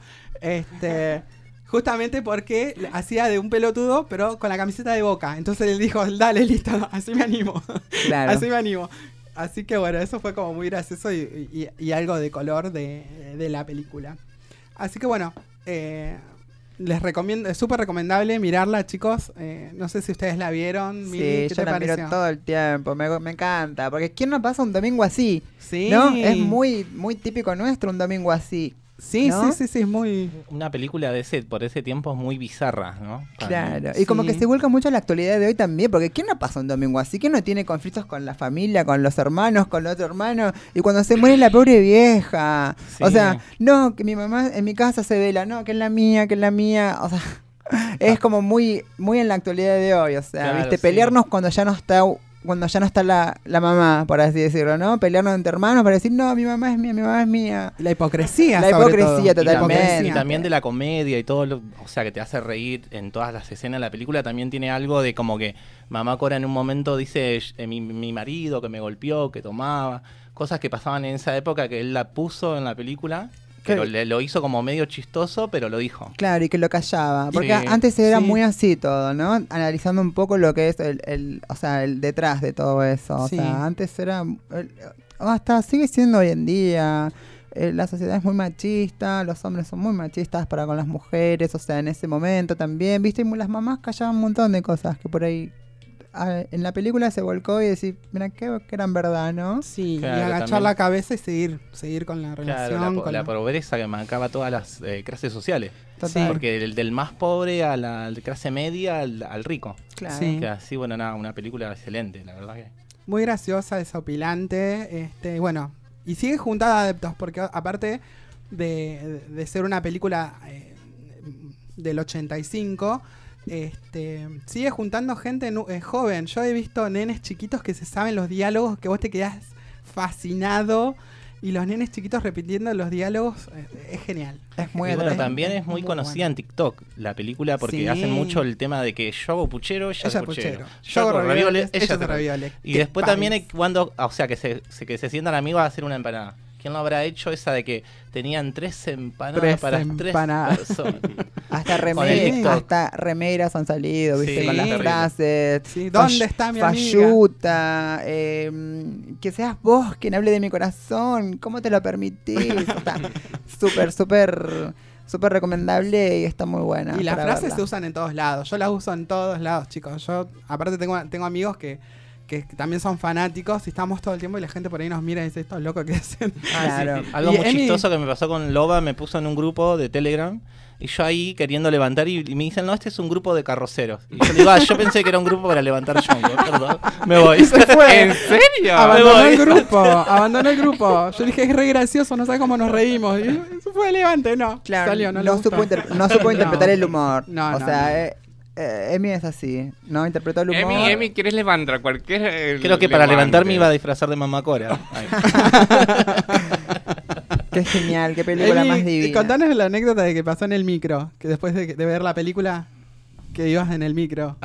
Justamente porque hacía de un pelotudo, pero con la camiseta de Boca. Entonces él dijo, dale, listo, así me animo. Claro. Así me animo. Así que bueno, eso fue como muy gracioso y algo de color de la película. Así que bueno, les recomiendo, es súper recomendable mirarla, chicos. No sé si ustedes la vieron. Sí, yo la miro todo el tiempo, me encanta. Porque ¿quién no pasa un domingo así? Sí. ¿No? Es muy, muy típico nuestro un domingo así. Sí, ¿no? sí, es muy... Una película por ese tiempo es muy bizarra, ¿no? Claro, y como que se vuelca mucho a la actualidad de hoy también, porque ¿quién no pasa un domingo así? ¿Quién no tiene conflictos con la familia, con los hermanos, con el otro hermano? Y cuando se muere la pobre vieja, o sea, no, que mi mamá en mi casa se vela, no, que es la mía, o sea, es como muy, muy en la actualidad de hoy, o sea, claro, ¿viste? Pelearnos cuando ya no está la mamá, por así decirlo, ¿no? Pelearnos entre hermanos para decir, no, mi mamá es mía. La hipocresía, La hipocresía, totalmente. Y también de la comedia y todo, o sea, que te hace reír en todas las escenas de la película, también tiene algo de como que mamá Cora en un momento dice, mi marido que me golpeó, que tomaba, cosas que pasaban en esa época que él la puso en la película. Pero lo hizo como medio chistoso, pero lo dijo. Claro, y que lo callaba. Porque antes era muy así todo, ¿no? Analizando un poco lo que es el detrás de todo eso. O sea, antes era... hasta sigue siendo hoy en día. La sociedad es muy machista, los hombres son muy machistas para con las mujeres. O sea, en ese momento también, ¿viste? Y las mamás callaban un montón de cosas que por ahí... en la película se volcó y decir, mira, que eran verdad, ¿no? Sí, claro, y agachar también la cabeza y seguir con la relación. Claro, la pobreza que marcaba todas las clases sociales. Total. Porque del más pobre a la clase media al rico. Claro. Sí. Que así, bueno, nada, una película excelente, la verdad que... Muy graciosa, desopilante, bueno, y sigue juntada a adeptos, porque aparte de ser una película del 85... sigue juntando gente joven. Yo he visto nenes chiquitos que se saben los diálogos, que vos te quedás fascinado, y los nenes chiquitos repitiendo los diálogos, es genial. Es muy bueno, también es muy conocida en TikTok la película, porque hacen mucho el tema de que yo hago puchero, ella hace puchero. Yo hago ravioles, ella hace ravioles. Y después también cuando, o sea, que se sientan amigos a hacer una empanada. ¿Quién lo habrá hecho esa de que tenían 3 empanadas para 3 personas? Hasta remeras han salido, ¿viste? Con las frases. Sí. ¿Dónde está mi Falluta, que seas vos quien hable de mi corazón, ¿cómo te lo permitís? Está súper recomendable y está muy buena. Y las frases se usan en todos lados. Yo las uso en todos lados, chicos. Yo, aparte, tengo amigos que también son fanáticos y estamos todo el tiempo y la gente por ahí nos mira y dice, estos locos que hacen. Claro. Sí. Algo muy chistoso que me pasó con Loba, me puso en un grupo de Telegram y yo ahí queriendo levantar y me dicen, no, este es un grupo de carroceros. Y yo le digo, yo pensé que era un grupo para levantar yo. Perdón, me voy. Se fue. ¿En serio? Abandonó el grupo. Yo dije, es re gracioso, no sabes cómo nos reímos. Y eso fue Levante, no. Claro, salió, no supo interpretar el humor. Emi es así, ¿no? Interpretó el humor. Emi, ¿quieres levantar cualquier... Creo que para levantarme iba a disfrazar de mamá Cora. Qué genial, qué película Emi, más divina. Contanos la anécdota de que pasó en el micro, que después de ver la película, que ibas en el micro.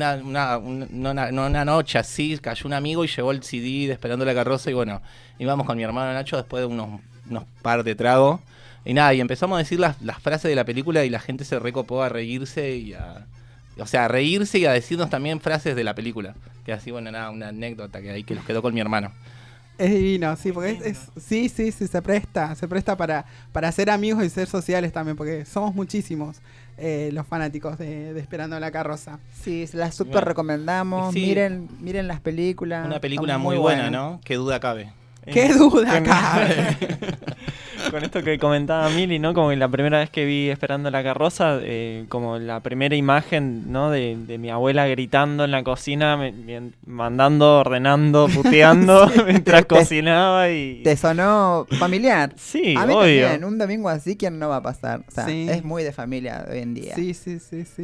Una noche así, cayó un amigo y llevó el CD de Esperando la Carroza y bueno, íbamos con mi hermano Nacho después de unos par de tragos. Y nada, y empezamos a decir las frases de la película y la gente se recopó a reírse y a reírse y a decirnos también frases de la película. Que así, bueno, nada, una anécdota que nos quedó con mi hermano. Es divino, sí, porque sí, se presta para ser amigos y ser sociales también, porque somos muchísimos los fanáticos de Esperando la Carroza. Sí, se las súper recomendamos, sí. Miren las películas. Una película muy buena, ¿no? Qué duda cabe. ¿Qué duda cabe? Con esto que comentaba Mili, ¿no? Como la primera vez que vi Esperando la Carroza, como la primera imagen, ¿no? De mi abuela gritando en la cocina, mandando, ordenando, puteando mientras cocinaba y... ¿Te sonó familiar? Sí, a mí obvio. también, un domingo así, ¿quién no va a pasar? O sea, es muy de familia hoy en día. Sí.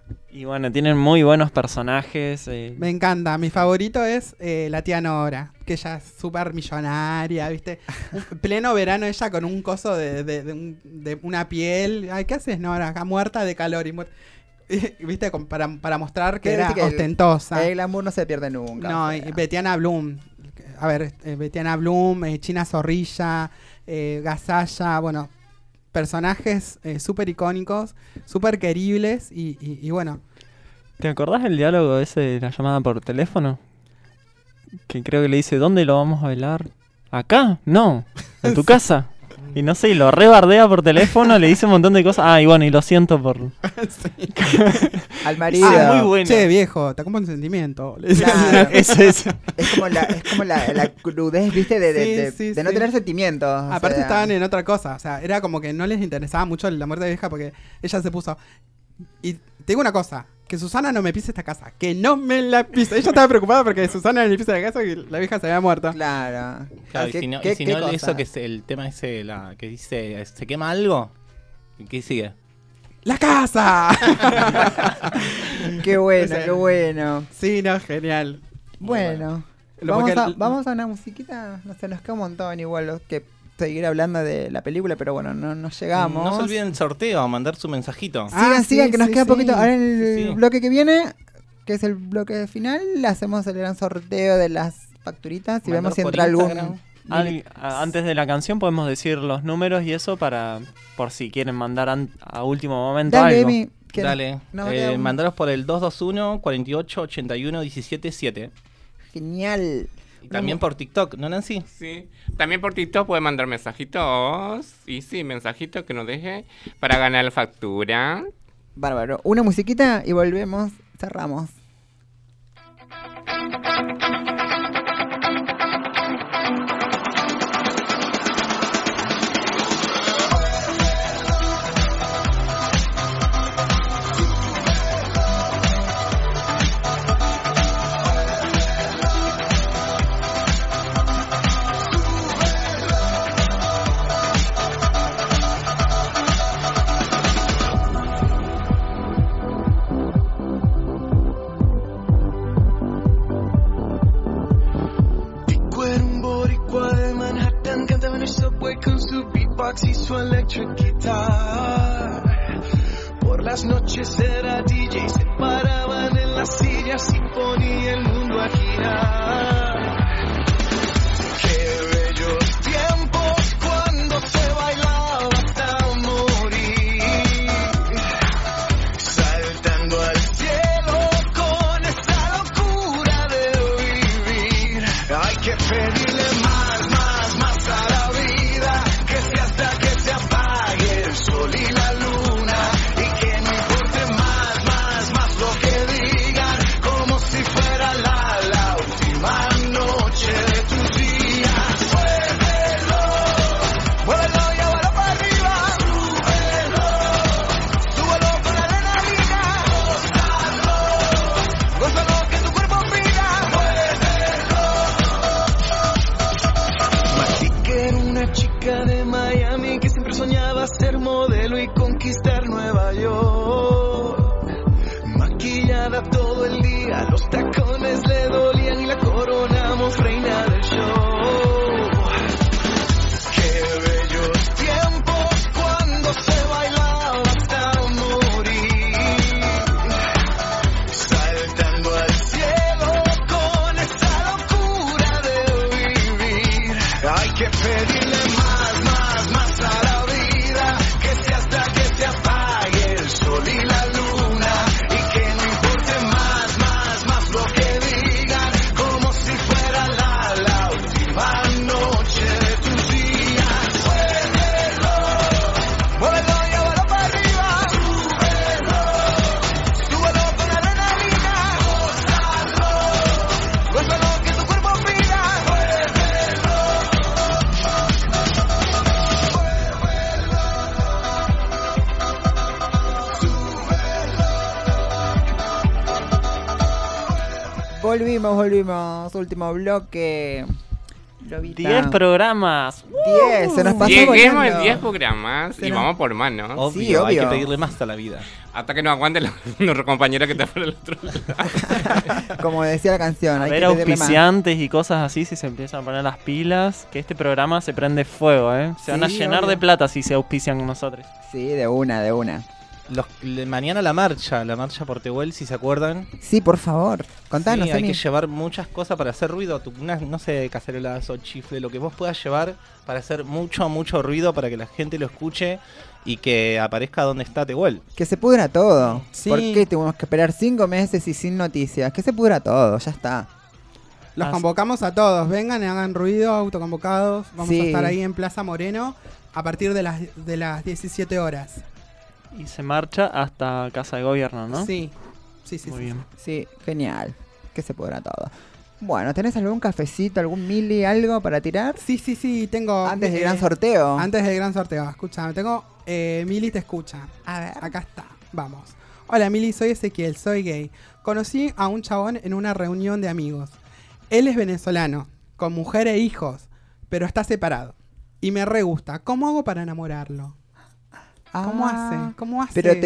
Y bueno, tienen muy buenos personajes. Me encanta. Mi favorito es la tía Nora, que ella es súper millonaria, ¿viste? Pleno verano ella con un coso de una piel. Ay, ¿qué haces, Nora? Acá muerta de calor. ¿Viste? Para mostrar que era ostentosa. El glamour no se pierde nunca. No, y Betiana Bloom. A ver, Betiana Bloom, China Zorrilla, Gazalla, bueno, personajes súper icónicos, súper queribles y bueno. ¿Te acordás del diálogo ese de la llamada por teléfono? Que creo que le dice, ¿dónde lo vamos a bailar? ¿Acá? No, en tu casa. Y no sé, y lo rebardea por teléfono, le dice un montón de cosas. Ah, y bueno, y lo siento por... Sí. Al marido. Muy bueno. Che, viejo, te acompaña un sentimiento. Claro. Es como la crudez, ¿viste? De no tener sentimientos. Aparte estaban en otra cosa. O sea, era como que no les interesaba mucho la muerte de vieja porque ella se puso... Y te digo una cosa, que Susana no me pise esta casa, que no me la pise. Ella estaba preocupada porque Susana no le pisa la casa y la vieja se había muerto. Claro. Y si no eso que es el tema ese, que dice, ¿se quema algo? ¿Qué sigue? ¡La casa! Qué bueno, qué bueno. Sí, no, genial. Bueno, vamos a una musiquita, no sé, nos queda un montón igual que seguir hablando de la película, pero bueno, no llegamos. No se olviden el sorteo, mandar su mensajito. Sigan, que nos queda poquito. Ahora en el bloque que viene, que es el bloque final, le hacemos el gran sorteo de las facturitas y vemos si entra algún... Antes de la canción podemos decir los números y eso por si quieren mandar a último momento Dale, algo. Emi, Dale, mandaros por el 221 48 81 17 7. Genial. Y también por TikTok, ¿no, Nancy? Sí, también por TikTok pueden mandar mensajitos. Y sí, mensajitos que nos deje para ganar la factura. Bárbaro. Una musiquita y volvemos, cerramos. Y su electric guitar. Por las noches era DJ, se paraban en las sillas y ponía el mundo a girar. Qué bellos tiempos cuando se bailaba hasta morir, saltando al cielo con esa locura de vivir. Hay que pedirle más, más, más a la vida, hasta que se apague el sol y la luna, y que no importe más, más, más lo que digan, como si fuera la última noche de tus días. Muévelo, muévelo y ahora para arriba, súbelo con la adrenalina, gózalo que tu cuerpo pida, muévelo. Matique era una chica de Miami que siempre soñaba ser modelo y conquistar Nueva York. Maquillada todo el día, los tacones le dolían y la coronamos reina del show. Qué bellos tiempos cuando se bailaba hasta morir, saltando al cielo con esa locura de vivir. Hay que pedirle más, más, más a la vida, que sea hasta que se apague el sol y la luna, y que no importe más, más, más lo que digan, como si fuera la última noche de tus días. Muévelo, muévelo y ahora para arriba, súbelo con adrenalina, gózalo que tu cuerpo pida, Volvimos, último bloque. Lobita. 10 programas. 10, se nos pasó Lleguemos volando. en 10 programas y vamos por más, ¿no? Obvio, Sí, hay que obvio. pedirle más a la vida. Hasta que nos aguante nuestro compañero que está por el otro lado. Como decía la canción, A hay ver, que pedirle más. auspiciantes y cosas así, si se empiezan a poner las pilas, que este programa se prende fuego, ¿eh? Se van a Sí, llenar obvio. de plata si se auspician con nosotros. Sí, de una. Mañana la marcha por Tehuel, si se acuerdan. Sí, por favor, contanos, Sí, hay Emi. que llevar muchas cosas para hacer ruido. No sé, cacerolas o chifle, lo que vos puedas llevar para hacer mucho ruido para que la gente lo escuche y que aparezca donde está Tehuel. Que se pudra todo. Sí. ¿Por qué tuvimos que esperar 5 meses y sin noticias? Que se pudra todo, ya está. Los Ah, convocamos a todos. Vengan y hagan ruido, autoconvocados. Vamos Sí. a estar ahí en Plaza Moreno a partir de las 17 horas. Y se marcha hasta Casa de Gobierno, ¿no? Sí. Muy bien. Sí, genial. Que se pudra todo. Bueno, ¿tenés algún cafecito, algún mili, algo para tirar? Sí, tengo... Antes del gran sorteo. Antes del gran sorteo, escúchame, tengo... Mili te escucha. A ver. Acá está, vamos. Hola Mili, soy Ezequiel, soy gay. Conocí a un chabón en una reunión de amigos. Él es venezolano, con mujer e hijos, pero está separado. Y me re gusta. ¿Cómo hago para enamorarlo? ¿Cómo hace? ¿Cómo hace? Pero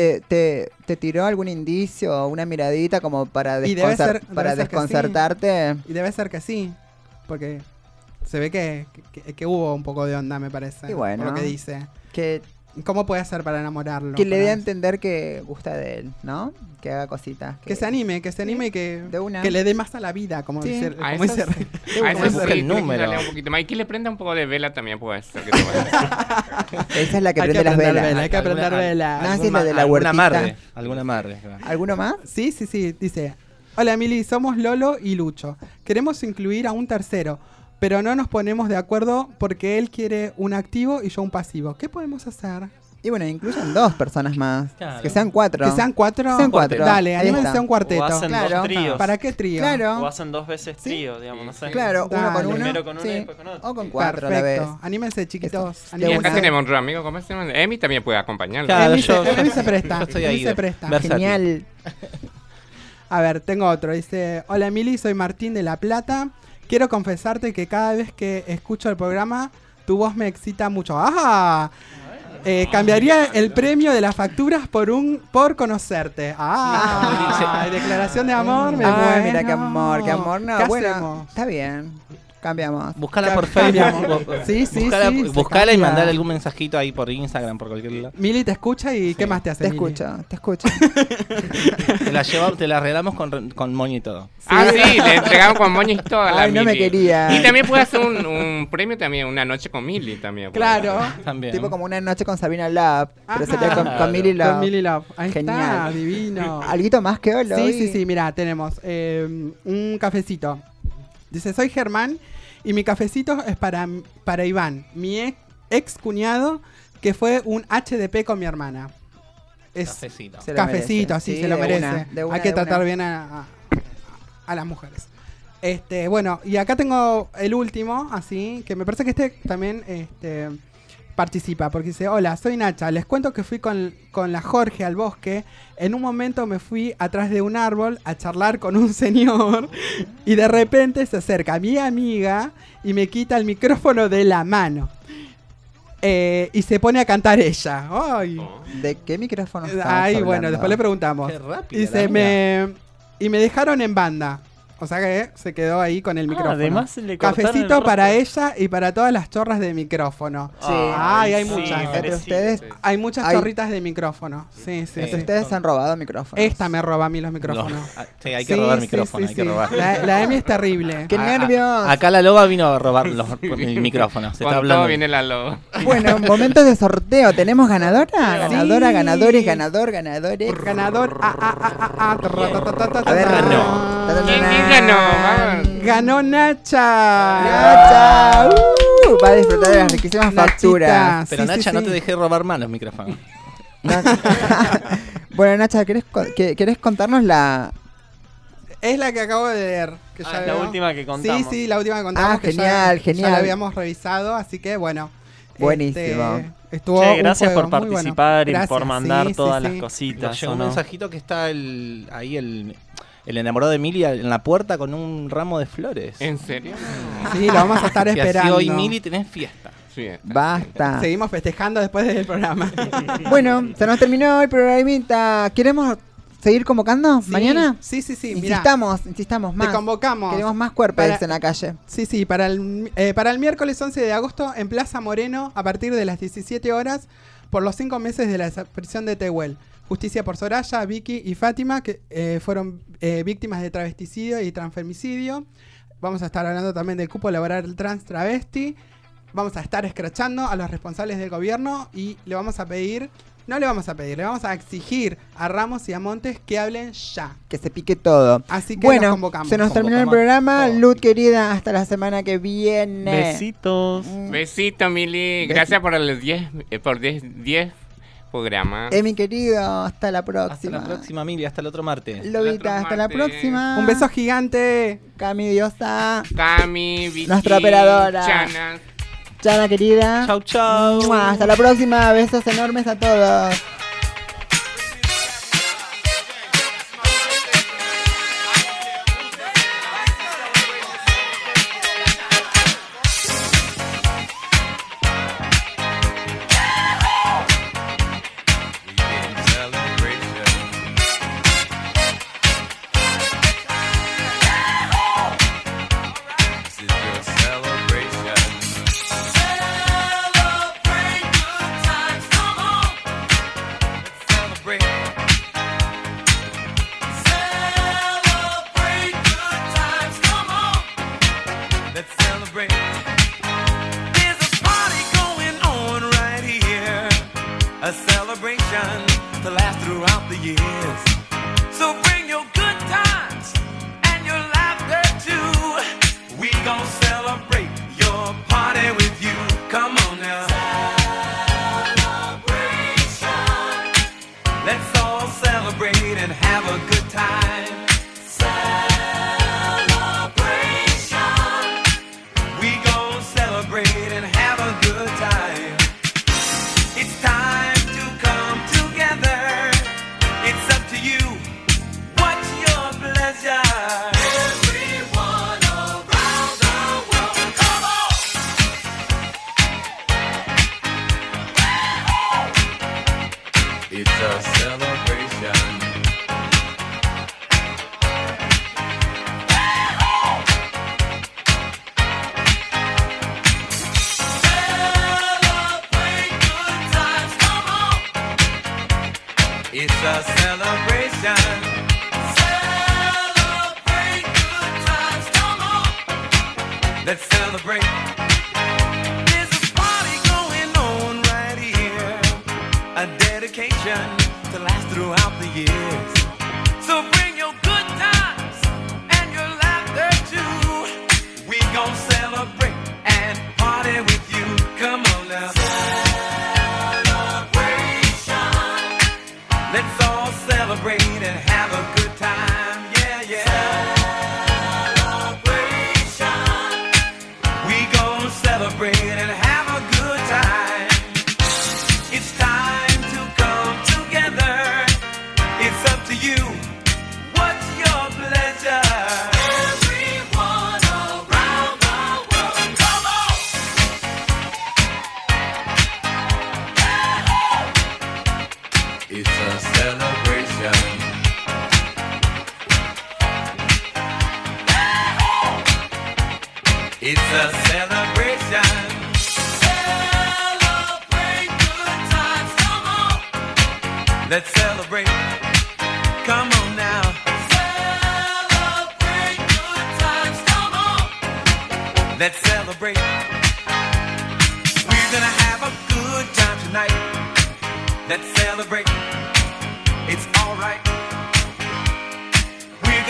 te tiró algún indicio o una miradita como para, Y debe ser- para debe ser que desconcertarte. Y debe ser que sí, porque se ve que hubo un poco de onda, me parece. Y bueno. Por lo que dice. Que, ¿Cómo puede hacer para enamorarlo? que le dé a Para- entender que gusta de él, ¿no? Que haga cositas. Que se anime y que, De una. que le dé más a la vida, como Sí. dice, A como esas- dice- a como esas dice- sí, el número. tiene que darle un poquito más. Y que le prenda un poco de vela también puede ser. Que te vaya. Esa es la que Hay prende las aprender velas. vela, hay que aprender vela. No, sí, la de la Algún huertita. amarre. Algún amarre. ¿Alguno más? Sí, dice. Hola Mili, somos Lolo y Lucho. Queremos incluir a un tercero, pero no nos ponemos de acuerdo porque él quiere un activo y yo un pasivo. ¿Qué podemos hacer? Y bueno, incluyen 2 personas más. Claro. Que sean 4. ¿Que sean 4? Que sean 4. Dale, Ahí anímense está. a un cuarteto. O hacen Claro. dos tríos. ¿Para qué trío? Claro. O hacen 2 veces trío, digamos, no sé. Claro, uno Dale. con uno. Primero con uno y sí. después con otro. O con 4 a la vez. Perfecto. Anímense, chiquitos. De Y Anímense. acá una. tenemos otro amigo, ¿cómo se llama? Emi también puede acompañarlo. Claro, Emi yo- Emi se presta. yo estoy Emi ahí se de- presta. versátil. Genial. A ver, tengo otro. Dice, hola Mili, soy Martín de La Plata. Quiero confesarte que cada vez que escucho el programa, tu voz me excita mucho. ¡Ah! Cambiaría el premio de las facturas por conocerte. ¡Ah! Declaración de amor, me Ay, muero. mira qué amor, qué amor. No, ¿Qué bueno, hacemos? está bien. Cambiamos. Buscala por Cambiamos. Facebook. Sí, sí, buscala, sí, se buscala y cambia. mandale algún mensajito ahí por Instagram, por cualquier lado. Mili te escucha y ¿qué más te hace? Te Mili? escucho, te escucho. Te la arreglamos con moño y todo. Ah, sí, le entregamos con moño y todo a la Ay, no me Mili. quería. Y también puede hacer un premio también, una noche con Mili también. puede Claro. ser. También. Tipo como una noche con Sabina Love. Pero Ajá. sería con Mili Love. Con Mili Love. Ahí está, Genial. divino. ¿Alguito más que hoy? Sí, mira, tenemos un cafecito. Dice, soy Germán y mi cafecito es para Iván, mi ex cuñado, que fue un HDP con mi hermana. Es Cafecito. Se lo cafecito, merece. así Sí, se lo de merece. una, de una, Hay que de tratar una. bien a las mujeres. Bueno, y acá tengo el último, así, que me parece que también participa, porque dice, hola, soy Nacha, les cuento que fui con la Jorge al bosque, en un momento me fui atrás de un árbol a charlar con un señor y de repente se acerca mi amiga y me quita el micrófono de la mano. Y se pone a cantar ella. Ay, ¿De qué micrófono estamos Ay, bueno, hablando? después le preguntamos. Qué rápida Dice, la y me dejaron en banda. O sea que se quedó ahí con el micrófono. además le cortaron Cafecito el para rostro. ella y para todas las chorras de micrófono. Sí. Ay, hay sí, muchas. Entre merecido. ustedes, Hay muchas Hay- chorritas de micrófono. Sí, sí, entre sí. ustedes han robado micrófonos. Esta me roba a mí los micrófonos. Sí, hay que Sí, robar sí, micrófono, sí, hay que sí. robar. La Emi es terrible. ¡Qué nervios! Acá la loba vino a robar el micrófono. Se Con está hablando. todo viene la loba. Bueno, momento de sorteo. ¿Tenemos ganadora? Ganadora, Sí. ganadores, ganadores. Ganador. A A ver, ganó. ¿Quién ganó? Vamos. Ganó Nacha. Nacha, va a disfrutar de las riquísimas Nachita. facturas. Pero Sí, Nacha, sí, no sí. te dejé robar más los micrófonos. Bueno, Nacha, ¿querés contarnos la...? Es la que acabo de leer. Que ya La veo. última que contamos. Sí, la última que contamos. Ah, que genial, ya genial. la habíamos revisado, así que bueno. Buenísimo. Estuvo Che, un gracias juego por muy bueno. participar y por Gracias, mandar sí, todas sí, las sí. Nos cositas. llegó ¿o un no? mensajito que está ahí el enamorado de Mili en la puerta con un ramo de flores. ¿En serio? Sí, lo vamos a estar Que así esperando. hoy, Mili, tenés fiesta. Basta. Seguimos festejando después del programa. Bueno, se nos terminó el programita. ¿Queremos seguir convocando mañana? Sí. Insistamos más. Te convocamos. Queremos más cuerpos en la calle. Sí, para el miércoles 11 de agosto en Plaza Moreno, a partir de las 17 horas, por los 5 meses de la desaparición de Tehuel. Justicia por Soraya, Vicky y Fátima, que fueron víctimas de travesticidio y transfemicidio. Vamos a estar hablando también del cupo laboral trans travesti. Vamos a estar escrachando a los responsables del gobierno y le vamos a exigir a Ramos y a Montes que hablen ya. Que se pique todo. Así que los bueno, convocamos. se nos terminó el programa. Lud, querida, hasta la semana que viene. Besitos. Besito, Mili. Gracias por los 10 programas. Mi querido, hasta la próxima. Hasta la próxima, Mili. Hasta el otro martes. Lobita, hasta la próxima. Un beso gigante. Cami, diosa. Cami, Vicky, nuestra operadora. Chana, querida. Chau, chau. Hasta la próxima. Besos enormes a todos.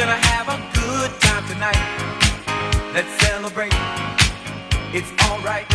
Let's celebrate. It's alright.